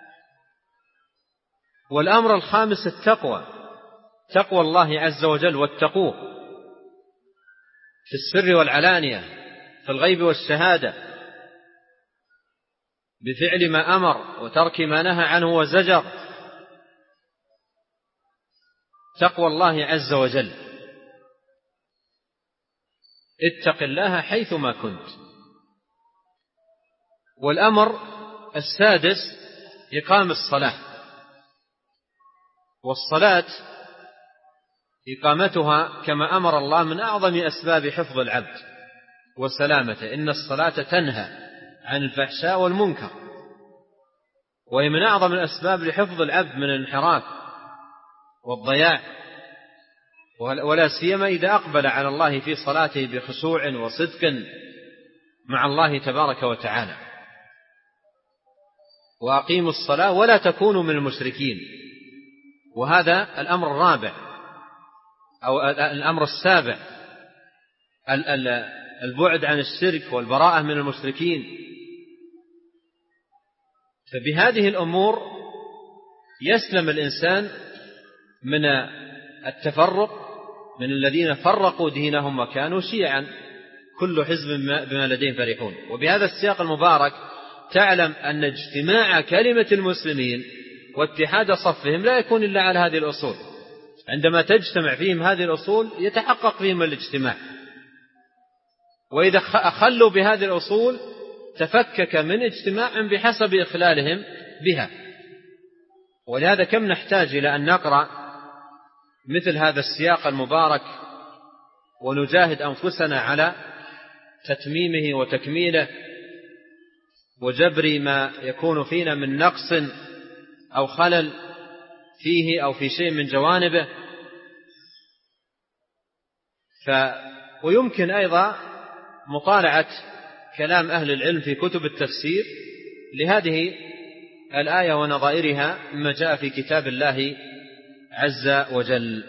والأمر الخامس التقوى، تقوى الله عز وجل واتقوه في السر والعلانية، في الغيب والشهادة، بفعل ما أمر وترك ما نهى عنه وزجر. تقوى الله عز وجل، اتق الله حيثما كنت. والأمر السادس إقام الصلاة، والصلاة إقامتها كما أمر الله من أعظم أسباب حفظ العبد وسلامته. إن الصلاة تنهى عن الفحشاء والمنكر، وهي من أعظم الأسباب لحفظ العبد من الانحراف والضياع، ولا سيما إذا أقبل على الله في صلاته بخشوع وصدق مع الله تبارك وتعالى. وأقيموا الصلاة ولا تكونوا من المشركين. وهذا الأمر الرابع أو الأمر السابع، البعد عن الشرك والبراءة من المشركين. فبهذه الأمور يسلم الإنسان من التفرق، من الذين فرقوا دينهم وكانوا شيعا كل حزب بما لديهم فرحون. وبهذا السياق المبارك تعلم أن اجتماع كلمة المسلمين واتحاد صفهم لا يكون إلا على هذه الأصول. عندما تجتمع فيهم هذه الأصول يتحقق فيهم الاجتماع، وإذا أخلوا بهذه الأصول تفكك من اجتماع بحسب إخلالهم بها. ولهذا كم نحتاج إلى أن نقرأ مثل هذا السياق المبارك ونجاهد أنفسنا على تتميمه وتكميله وجبر ما يكون فينا من نقص أو خلل فيه أو في شيء من جوانبه. ف ويمكن أيضا مطالعة كلام أهل العلم في كتب التفسير لهذه الآية ونظائرها مما جاء في كتاب الله عز وجل.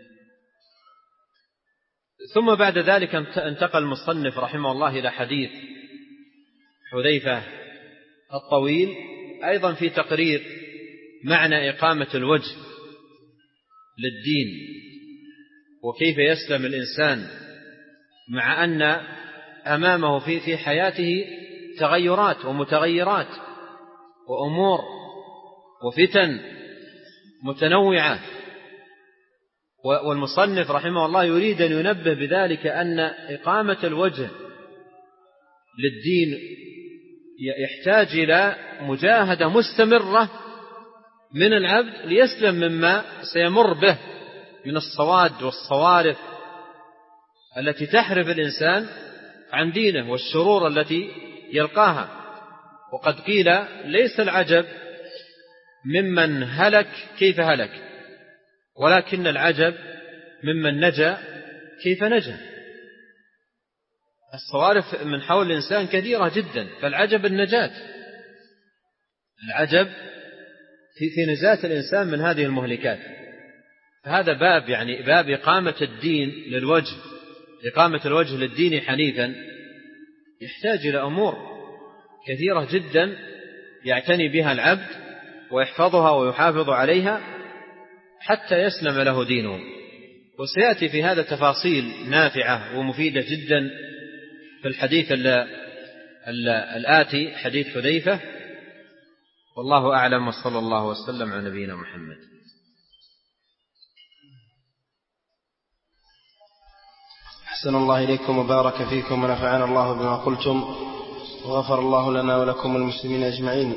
ثم بعد ذلك انتقل المصنف رحمه الله إلى حديث حذيفة الطويل أيضا في تقرير معنى إقامة الوجه للدين، وكيف يسلم الإنسان مع أن أمامه في في حياته تغيرات ومتغيرات وأمور وفتن متنوعة. والمصنف رحمه الله يريد أن ينبه بذلك أن إقامة الوجه للدين يحتاج إلى مجاهدة مستمرة من العبد ليسلم مما سيمر به من الصواد والصوارف التي تحرف الإنسان عن دينه والشرور التي يلقاها. وقد قيل ليس العجب ممن هلك كيف هلك، ولكن العجب ممن نجا كيف نجا. الصوارف من حول الإنسان كثيرة جدا، فالعجب النجاة، العجب في في نجاة الإنسان من هذه المهلكات. فهذا باب يعني باب إقامة الدين للوجه، إقامة الوجه للدين حنيفا يحتاج إلى أمور كثيرة جدا يعتني بها العبد ويحفظها ويحافظ عليها حتى يسلم له دينه. وسيأتي في هذا تفاصيل نافعة ومفيدة جدا في الحديث الآتي حديث حذيفة. والله أعلم، وصلى الله وسلم على نبينا محمد. أحسن الله إليكم وبارك فيكم ونفعنا الله بما قلتم وغفر الله لنا ولكم المسلمين أجمعين.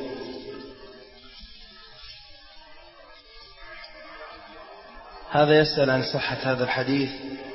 هذا يسأل عن صحة هذا الحديث.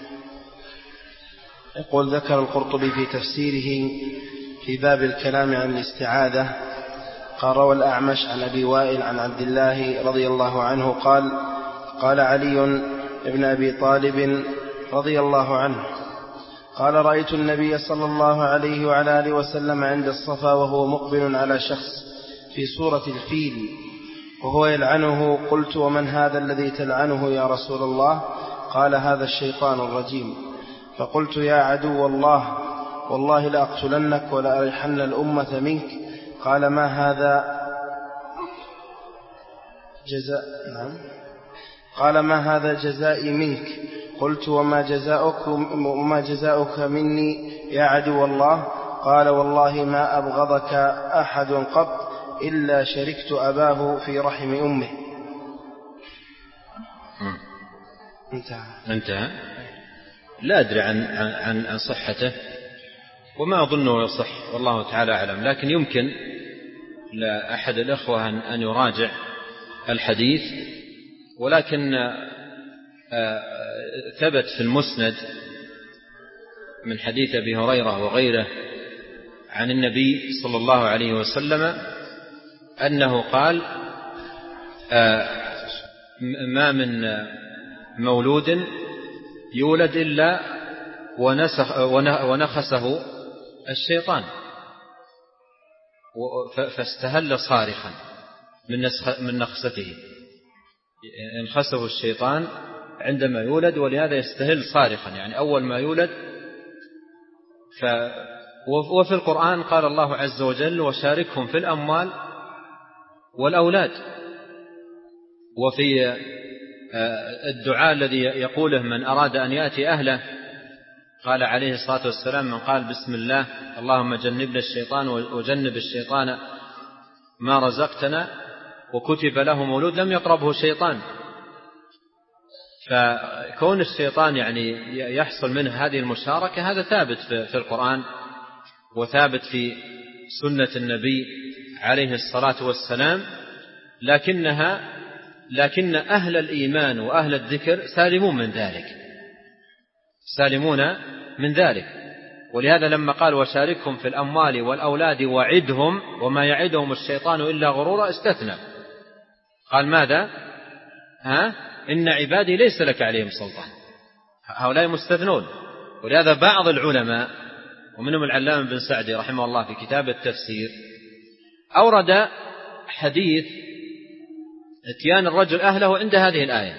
يقول: ذكر القرطبي في تفسيره في باب الكلام عن الاستعاذة قال: روى الأعمش عن أبي وائل عن عبد الله رضي الله عنه قال: قال علي ابن أبي طالب رضي الله عنه قال: رأيت النبي صلى الله عليه وعلى آله وسلم عند الصفا وهو مقبل على شخص في صورة الفيل وهو يلعنه. قلت: ومن هذا الذي تلعنه يا رسول الله؟ قال: هذا الشيطان الرجيم. فقلت: يا عدو الله، والله لأقتلنك ولأرحن الأمة منك. قال: ما هذا جزاء نعم قال: ما هذا جزائي منك؟ قلت: وما جزاؤك, وما جزاؤك مني يا عدو الله؟ قال: والله ما أبغضك أحد قط إلا شركت أباه في رحم أمه. انتهى انتهى لا أدري عن, عن, عن صحته، وما أظنه يصح، والله تعالى أعلم. لكن يمكن لأحد الأخوة أن يراجع الحديث. ولكن ثبت في المسند من حديث أبي هريرة وغيره عن النبي صلى الله عليه وسلم أنه قال: ما من مولود يولد إلا ونسخ ونخسه الشيطان، فاستهل صارخا من نخسته، انخسه الشيطان عندما يولد، ولهذا يستهل صارخا، يعني أول ما يولد. ف وفي القرآن قال الله عز وجل: وشاركهم في الأموال والأولاد. وفي الدعاء الذي يقوله من أراد أن يأتي أهله قال عليه الصلاة والسلام: من قال بسم الله اللهم جنبنا الشيطان وجنب الشيطان ما رزقتنا وكتب له مولود لم يقربه شيطان. فكون الشيطان يعني يحصل منه هذه المشاركة هذا ثابت في القرآن وثابت في سنة النبي عليه الصلاة والسلام، لكنها لكن أهل الإيمان وأهل الذكر سالمون من ذلك سالمون من ذلك ولهذا لما قال: وشاركهم في الأموال والأولاد وعدهم وما يعدهم الشيطان إلا غرورا، استثنى قال ماذا؟ ها؟ إن عبادي ليس لك عليهم سلطان. هؤلاء مستثنون. ولهذا بعض العلماء ومنهم العلامة بن سعدي رحمه الله في كتاب التفسير أورد حديث اتيان الرجل أهله عند هذه الآية،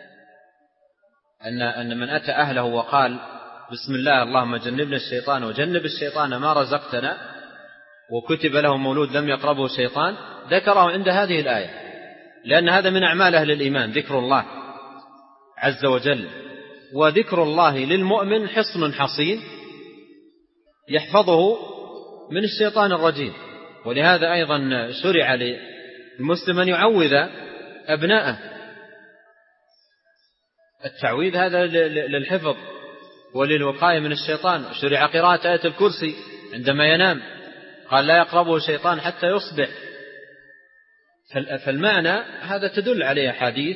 أن أن من أتى أهله وقال بسم الله اللهم جنبنا الشيطان وجنب الشيطان ما رزقتنا وكتب له مولود لم يقربه شيطان، ذكره عند هذه الآية، لأن هذا من أعمال أهل الإيمان ذكر الله عز وجل. وذكر الله للمؤمن حصن حصين يحفظه من الشيطان الرجيم. ولهذا أيضا شرع للمسلم أن يعوذ أبناءه. التعويذ هذا للحفظ وللوقاية من الشيطان. شرع قراءة آية الكرسي عندما ينام، قال لا يقربه الشيطان حتى يصبح. فالمعنى هذا تدل عليه حديث.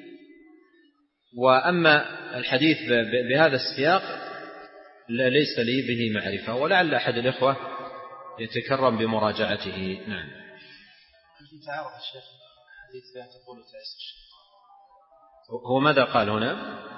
وأما الحديث بهذا السياق ليس لي به معرفة، ولعل أحد الإخوة يتكرم بمراجعته. نعم. هل تعارض الشيخ حديث لا تقول تأس الشيخ؟ هو ماذا قال هنا؟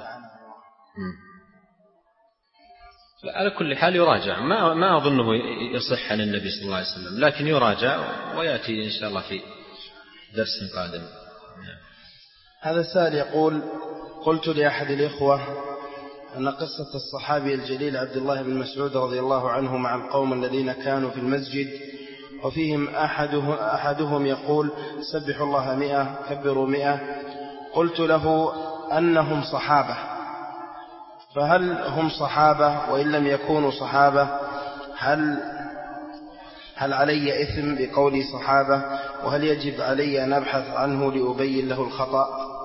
على كل حال يراجع، ما ما أظنه يصح عن النبي صلى الله عليه وسلم، لكن يراجع ويأتي إن شاء الله في درس قادم. هذا السائل يقول: قلت لأحد الإخوة أن قصة الصحابي الجليل عبد الله بن مسعود رضي الله عنه مع القوم الذين كانوا في المسجد وفيهم أحده أحدهم يقول سبحوا الله مئة كبروا مئة، قلت له أنهم صحابة، فهل هم صحابة؟ وإن لم يكونوا صحابة هل هل علي إثم بقولي صحابة؟ وهل يجب علي أن أبحث عنه لأبين له الخطأ؟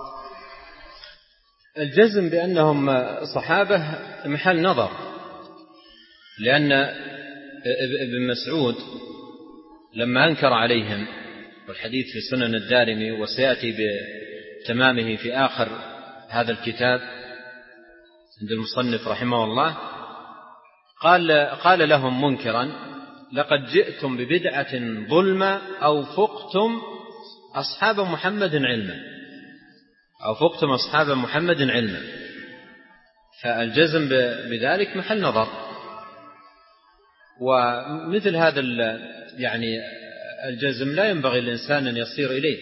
الجزم بأنهم صحابة محل نظر، لأن ابن مسعود لما أنكر عليهم، والحديث في سنن الدارمي وسيأتي بتمامه في آخر هذا الكتاب عند المصنف رحمه الله، قال, قال لهم منكرا: لقد جئتم ببدعة ظلمة أو فقتم أصحاب محمد علما أو فقتم أصحاب محمد علما. فالجزم بذلك محل نظر. ومثل هذا يعني الجزم لا ينبغي الإنسان أن يصير إليه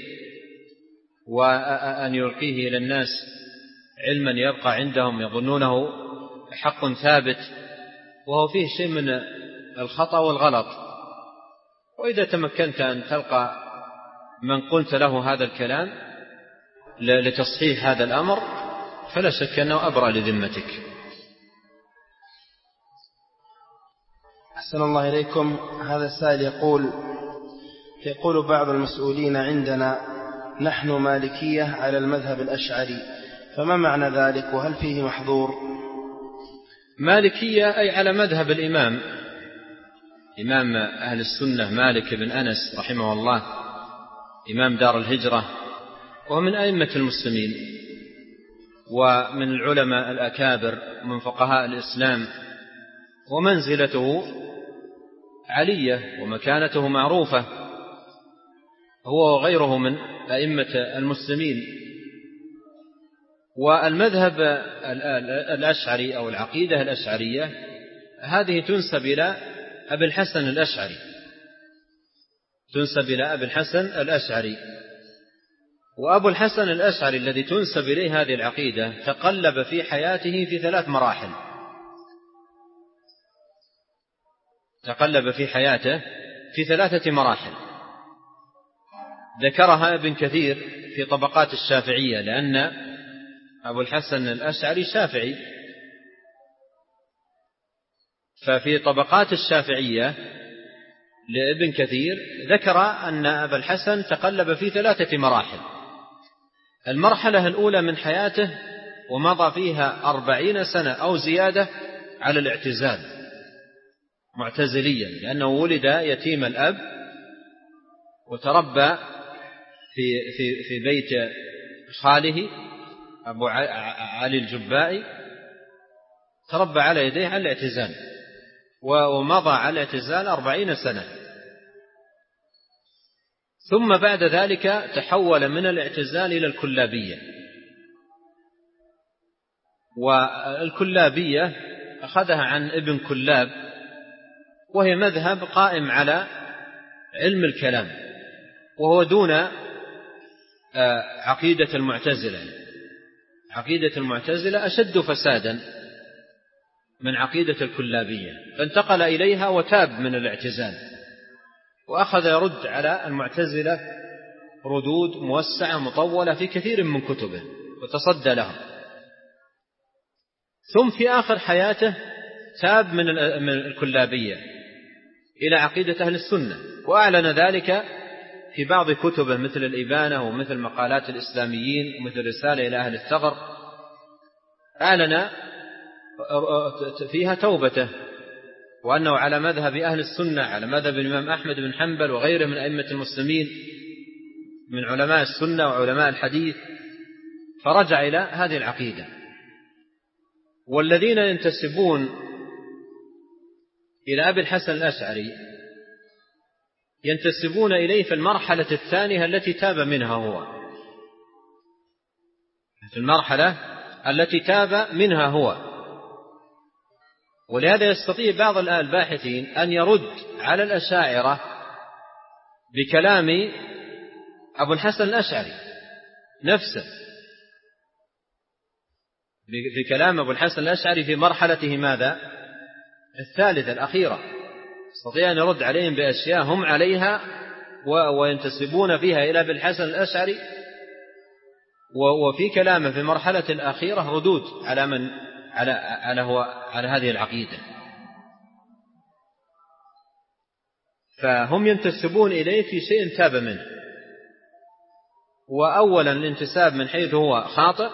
وأن يلقيه إلى الناس علما يبقى عندهم يظنونه حق ثابت وهو فيه شيء من الخطأ والغلط. وإذا تمكنت أن تلقى من قلت له هذا الكلام لتصحيح هذا الأمر فلا شك أنه أبرأ لذمتك. أحسن الله إليكم. هذا السائل يقول يقول بعض المسؤولين عندنا نحن مالكية على المذهب الأشعري، فما معنى ذلك وهل فيه محظور؟ مالكية أي على مذهب الإمام إمام أهل السنة مالك بن أنس رحمه الله، إمام دار الهجرة، ومن أئمة المسلمين ومن العلماء الأكابر من فقهاء الإسلام، ومنزلته علية ومكانته معروفة، هو وغيره من أئمة المسلمين. والمذهب الأشعري أو العقيدة الأشعرية هذه تنسب إلى أبي الحسن الأشعري تنسب إلى أبي الحسن الأشعري وأبو الحسن الأشعري الذي تنسب إليه هذه العقيدة تقلب في حياته في ثلاث مراحل تقلب في حياته في ثلاثة مراحل ذكرها ابن كثير في طبقات الشافعية، لأن أبو الحسن الأشعري شافعي ففي طبقات الشافعية لابن كثير ذكر أن أبا الحسن تقلب في ثلاثة مراحل. المرحلة الأولى من حياته ومضى فيها أربعين سنة أو زيادة على الاعتزال معتزليا، لأنه ولد يتيم الأب وتربى في في في بيت خاله أبو علي الجبائي، تربى على يديه على الاعتزال، ومضى على الاعتزال أربعين سنة. ثم بعد ذلك تحول من الاعتزال إلى الكلابية، والكلابية أخذها عن ابن كلاب، وهي مذهب قائم على علم الكلام، وهو دون عقيدة المعتزلة. عقيدة المعتزلة أشد فسادا من عقيدة الكلابية، فانتقل إليها وتاب من الاعتزال، وأخذ يرد على المعتزلة ردود موسعة مطولة في كثير من كتبه وتصدى لهم. ثم في آخر حياته تاب من الكلابية إلى عقيدة أهل السنة، وأعلن ذلك في بعض كتبه مثل الإبانة ومثل مقالات الإسلاميين ومثل رسالة إلى أهل الثغر، أعلن فيها توبته وأنه على مذهب أهل السنة، على مذهب الإمام أحمد بن حنبل وغيره من أئمة المسلمين من علماء السنة وعلماء الحديث، فرجع إلى هذه العقيدة. والذين ينتسبون إلى أبي الحسن الأشعري ينتسبون إليه في المرحلة الثانية التي تاب منها هو، في المرحلة التي تاب منها هو. ولهذا يستطيع بعض الباحثين أن يرد على الأشاعرة بكلام أبو الحسن الأشعري نفسه، بكلام أبو الحسن الأشعري في مرحلته ماذا؟ الثالثة الأخيرة، يستطيع أن يرد عليهم بأشياء هم عليها وينتسبون فيها إلى أبي الحسن الأشعري، وفي كلامه في مرحلة الأخيرة ردود على من على على هو على هذه العقيدة. فهم ينتسبون إليه في شيء تاب منه، وأولا الانتساب من حيث هو خاطئ،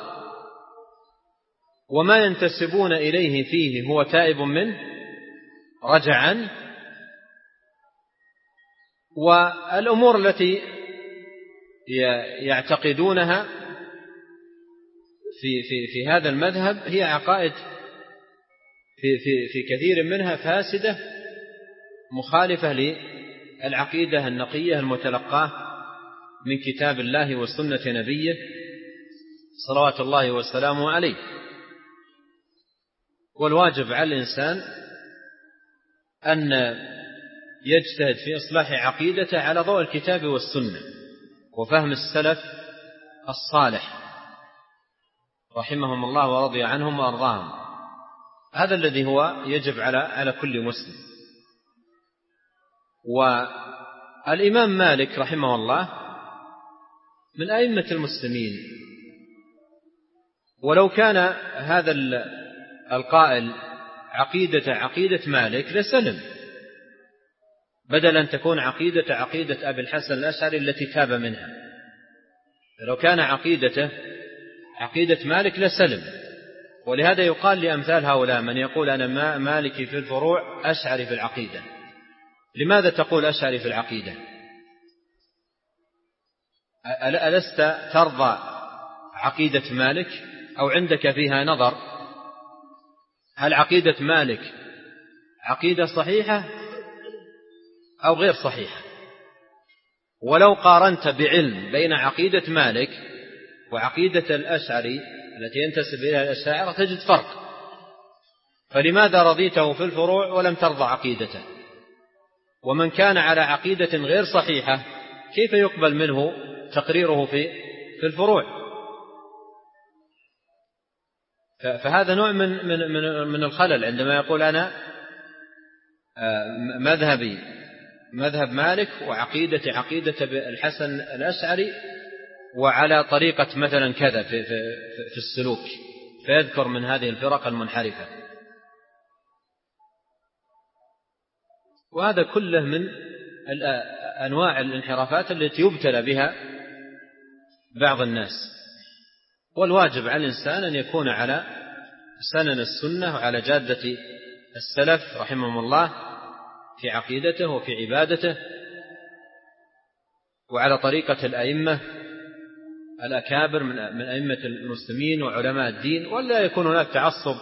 وما ينتسبون إليه فيه هو تائب منه رجع عنه. والأمور التي يعتقدونها في في في هذا المذهب هي عقائد في في في كثير منها فاسدة مخالفة للعقيدة النقية المتلقاة من كتاب الله وسنة نبيه صلوات الله وسلامه عليه. والواجب على الإنسان أن يجتهد في إصلاح عقيدته على ضوء الكتاب والسنة وفهم السلف الصالح رحمهم الله ورضي عنهم وأرضاهم. هذا الذي هو يجب على على كل مسلم. والإمام مالك رحمه الله من أئمة المسلمين، ولو كان هذا القائل عقيدة عقيدة مالك لسلم، بدل أن تكون عقيدة عقيدة أبي الحسن الأشعري التي تاب منها. لو كان عقيدته عقيدة مالك لسلم. ولهذا يقال لأمثال هؤلاء من يقول أنا مالكي في الفروع أشعري في العقيدة. لماذا تقول أشعري في العقيدة؟ ألست ترضى عقيدة مالك أو عندك فيها نظر؟ هل عقيدة مالك عقيدة صحيحة أو غير صحيحة؟ ولو قارنت بعلم بين عقيدة مالك وعقيدة الأشعري التي ينتسب إليها الأشاعرة تجد فرق. فلماذا رضيته في الفروع ولم ترضى عقيدته؟ ومن كان على عقيدة غير صحيحة كيف يقبل منه تقريره في في الفروع؟ فهذا نوع من من من من الخلل عندما يقول أنا مذهبي مذهب مالك وعقيدة عقيدة الحسن الأشعري وعلى طريقة مثلا كذا في في في السلوك، فيذكر من هذه الفرق المنحرفة. وهذا كله من أنواع الانحرافات التي يبتلى بها بعض الناس. والواجب على الإنسان أن يكون على سنن السنة وعلى جادة السلف رحمهم الله في عقيدته وفي عبادته، وعلى طريقة الأئمة الأكابر من أئمة المسلمين وعلماء الدين، ولا يكون هناك تعصب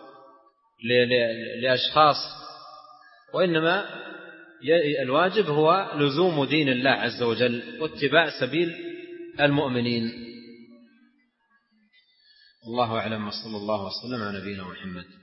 لأشخاص، وإنما الواجب هو لزوم دين الله عز وجل واتباع سبيل المؤمنين. الله أعلم، وصلى الله وسلم على نبينا محمد.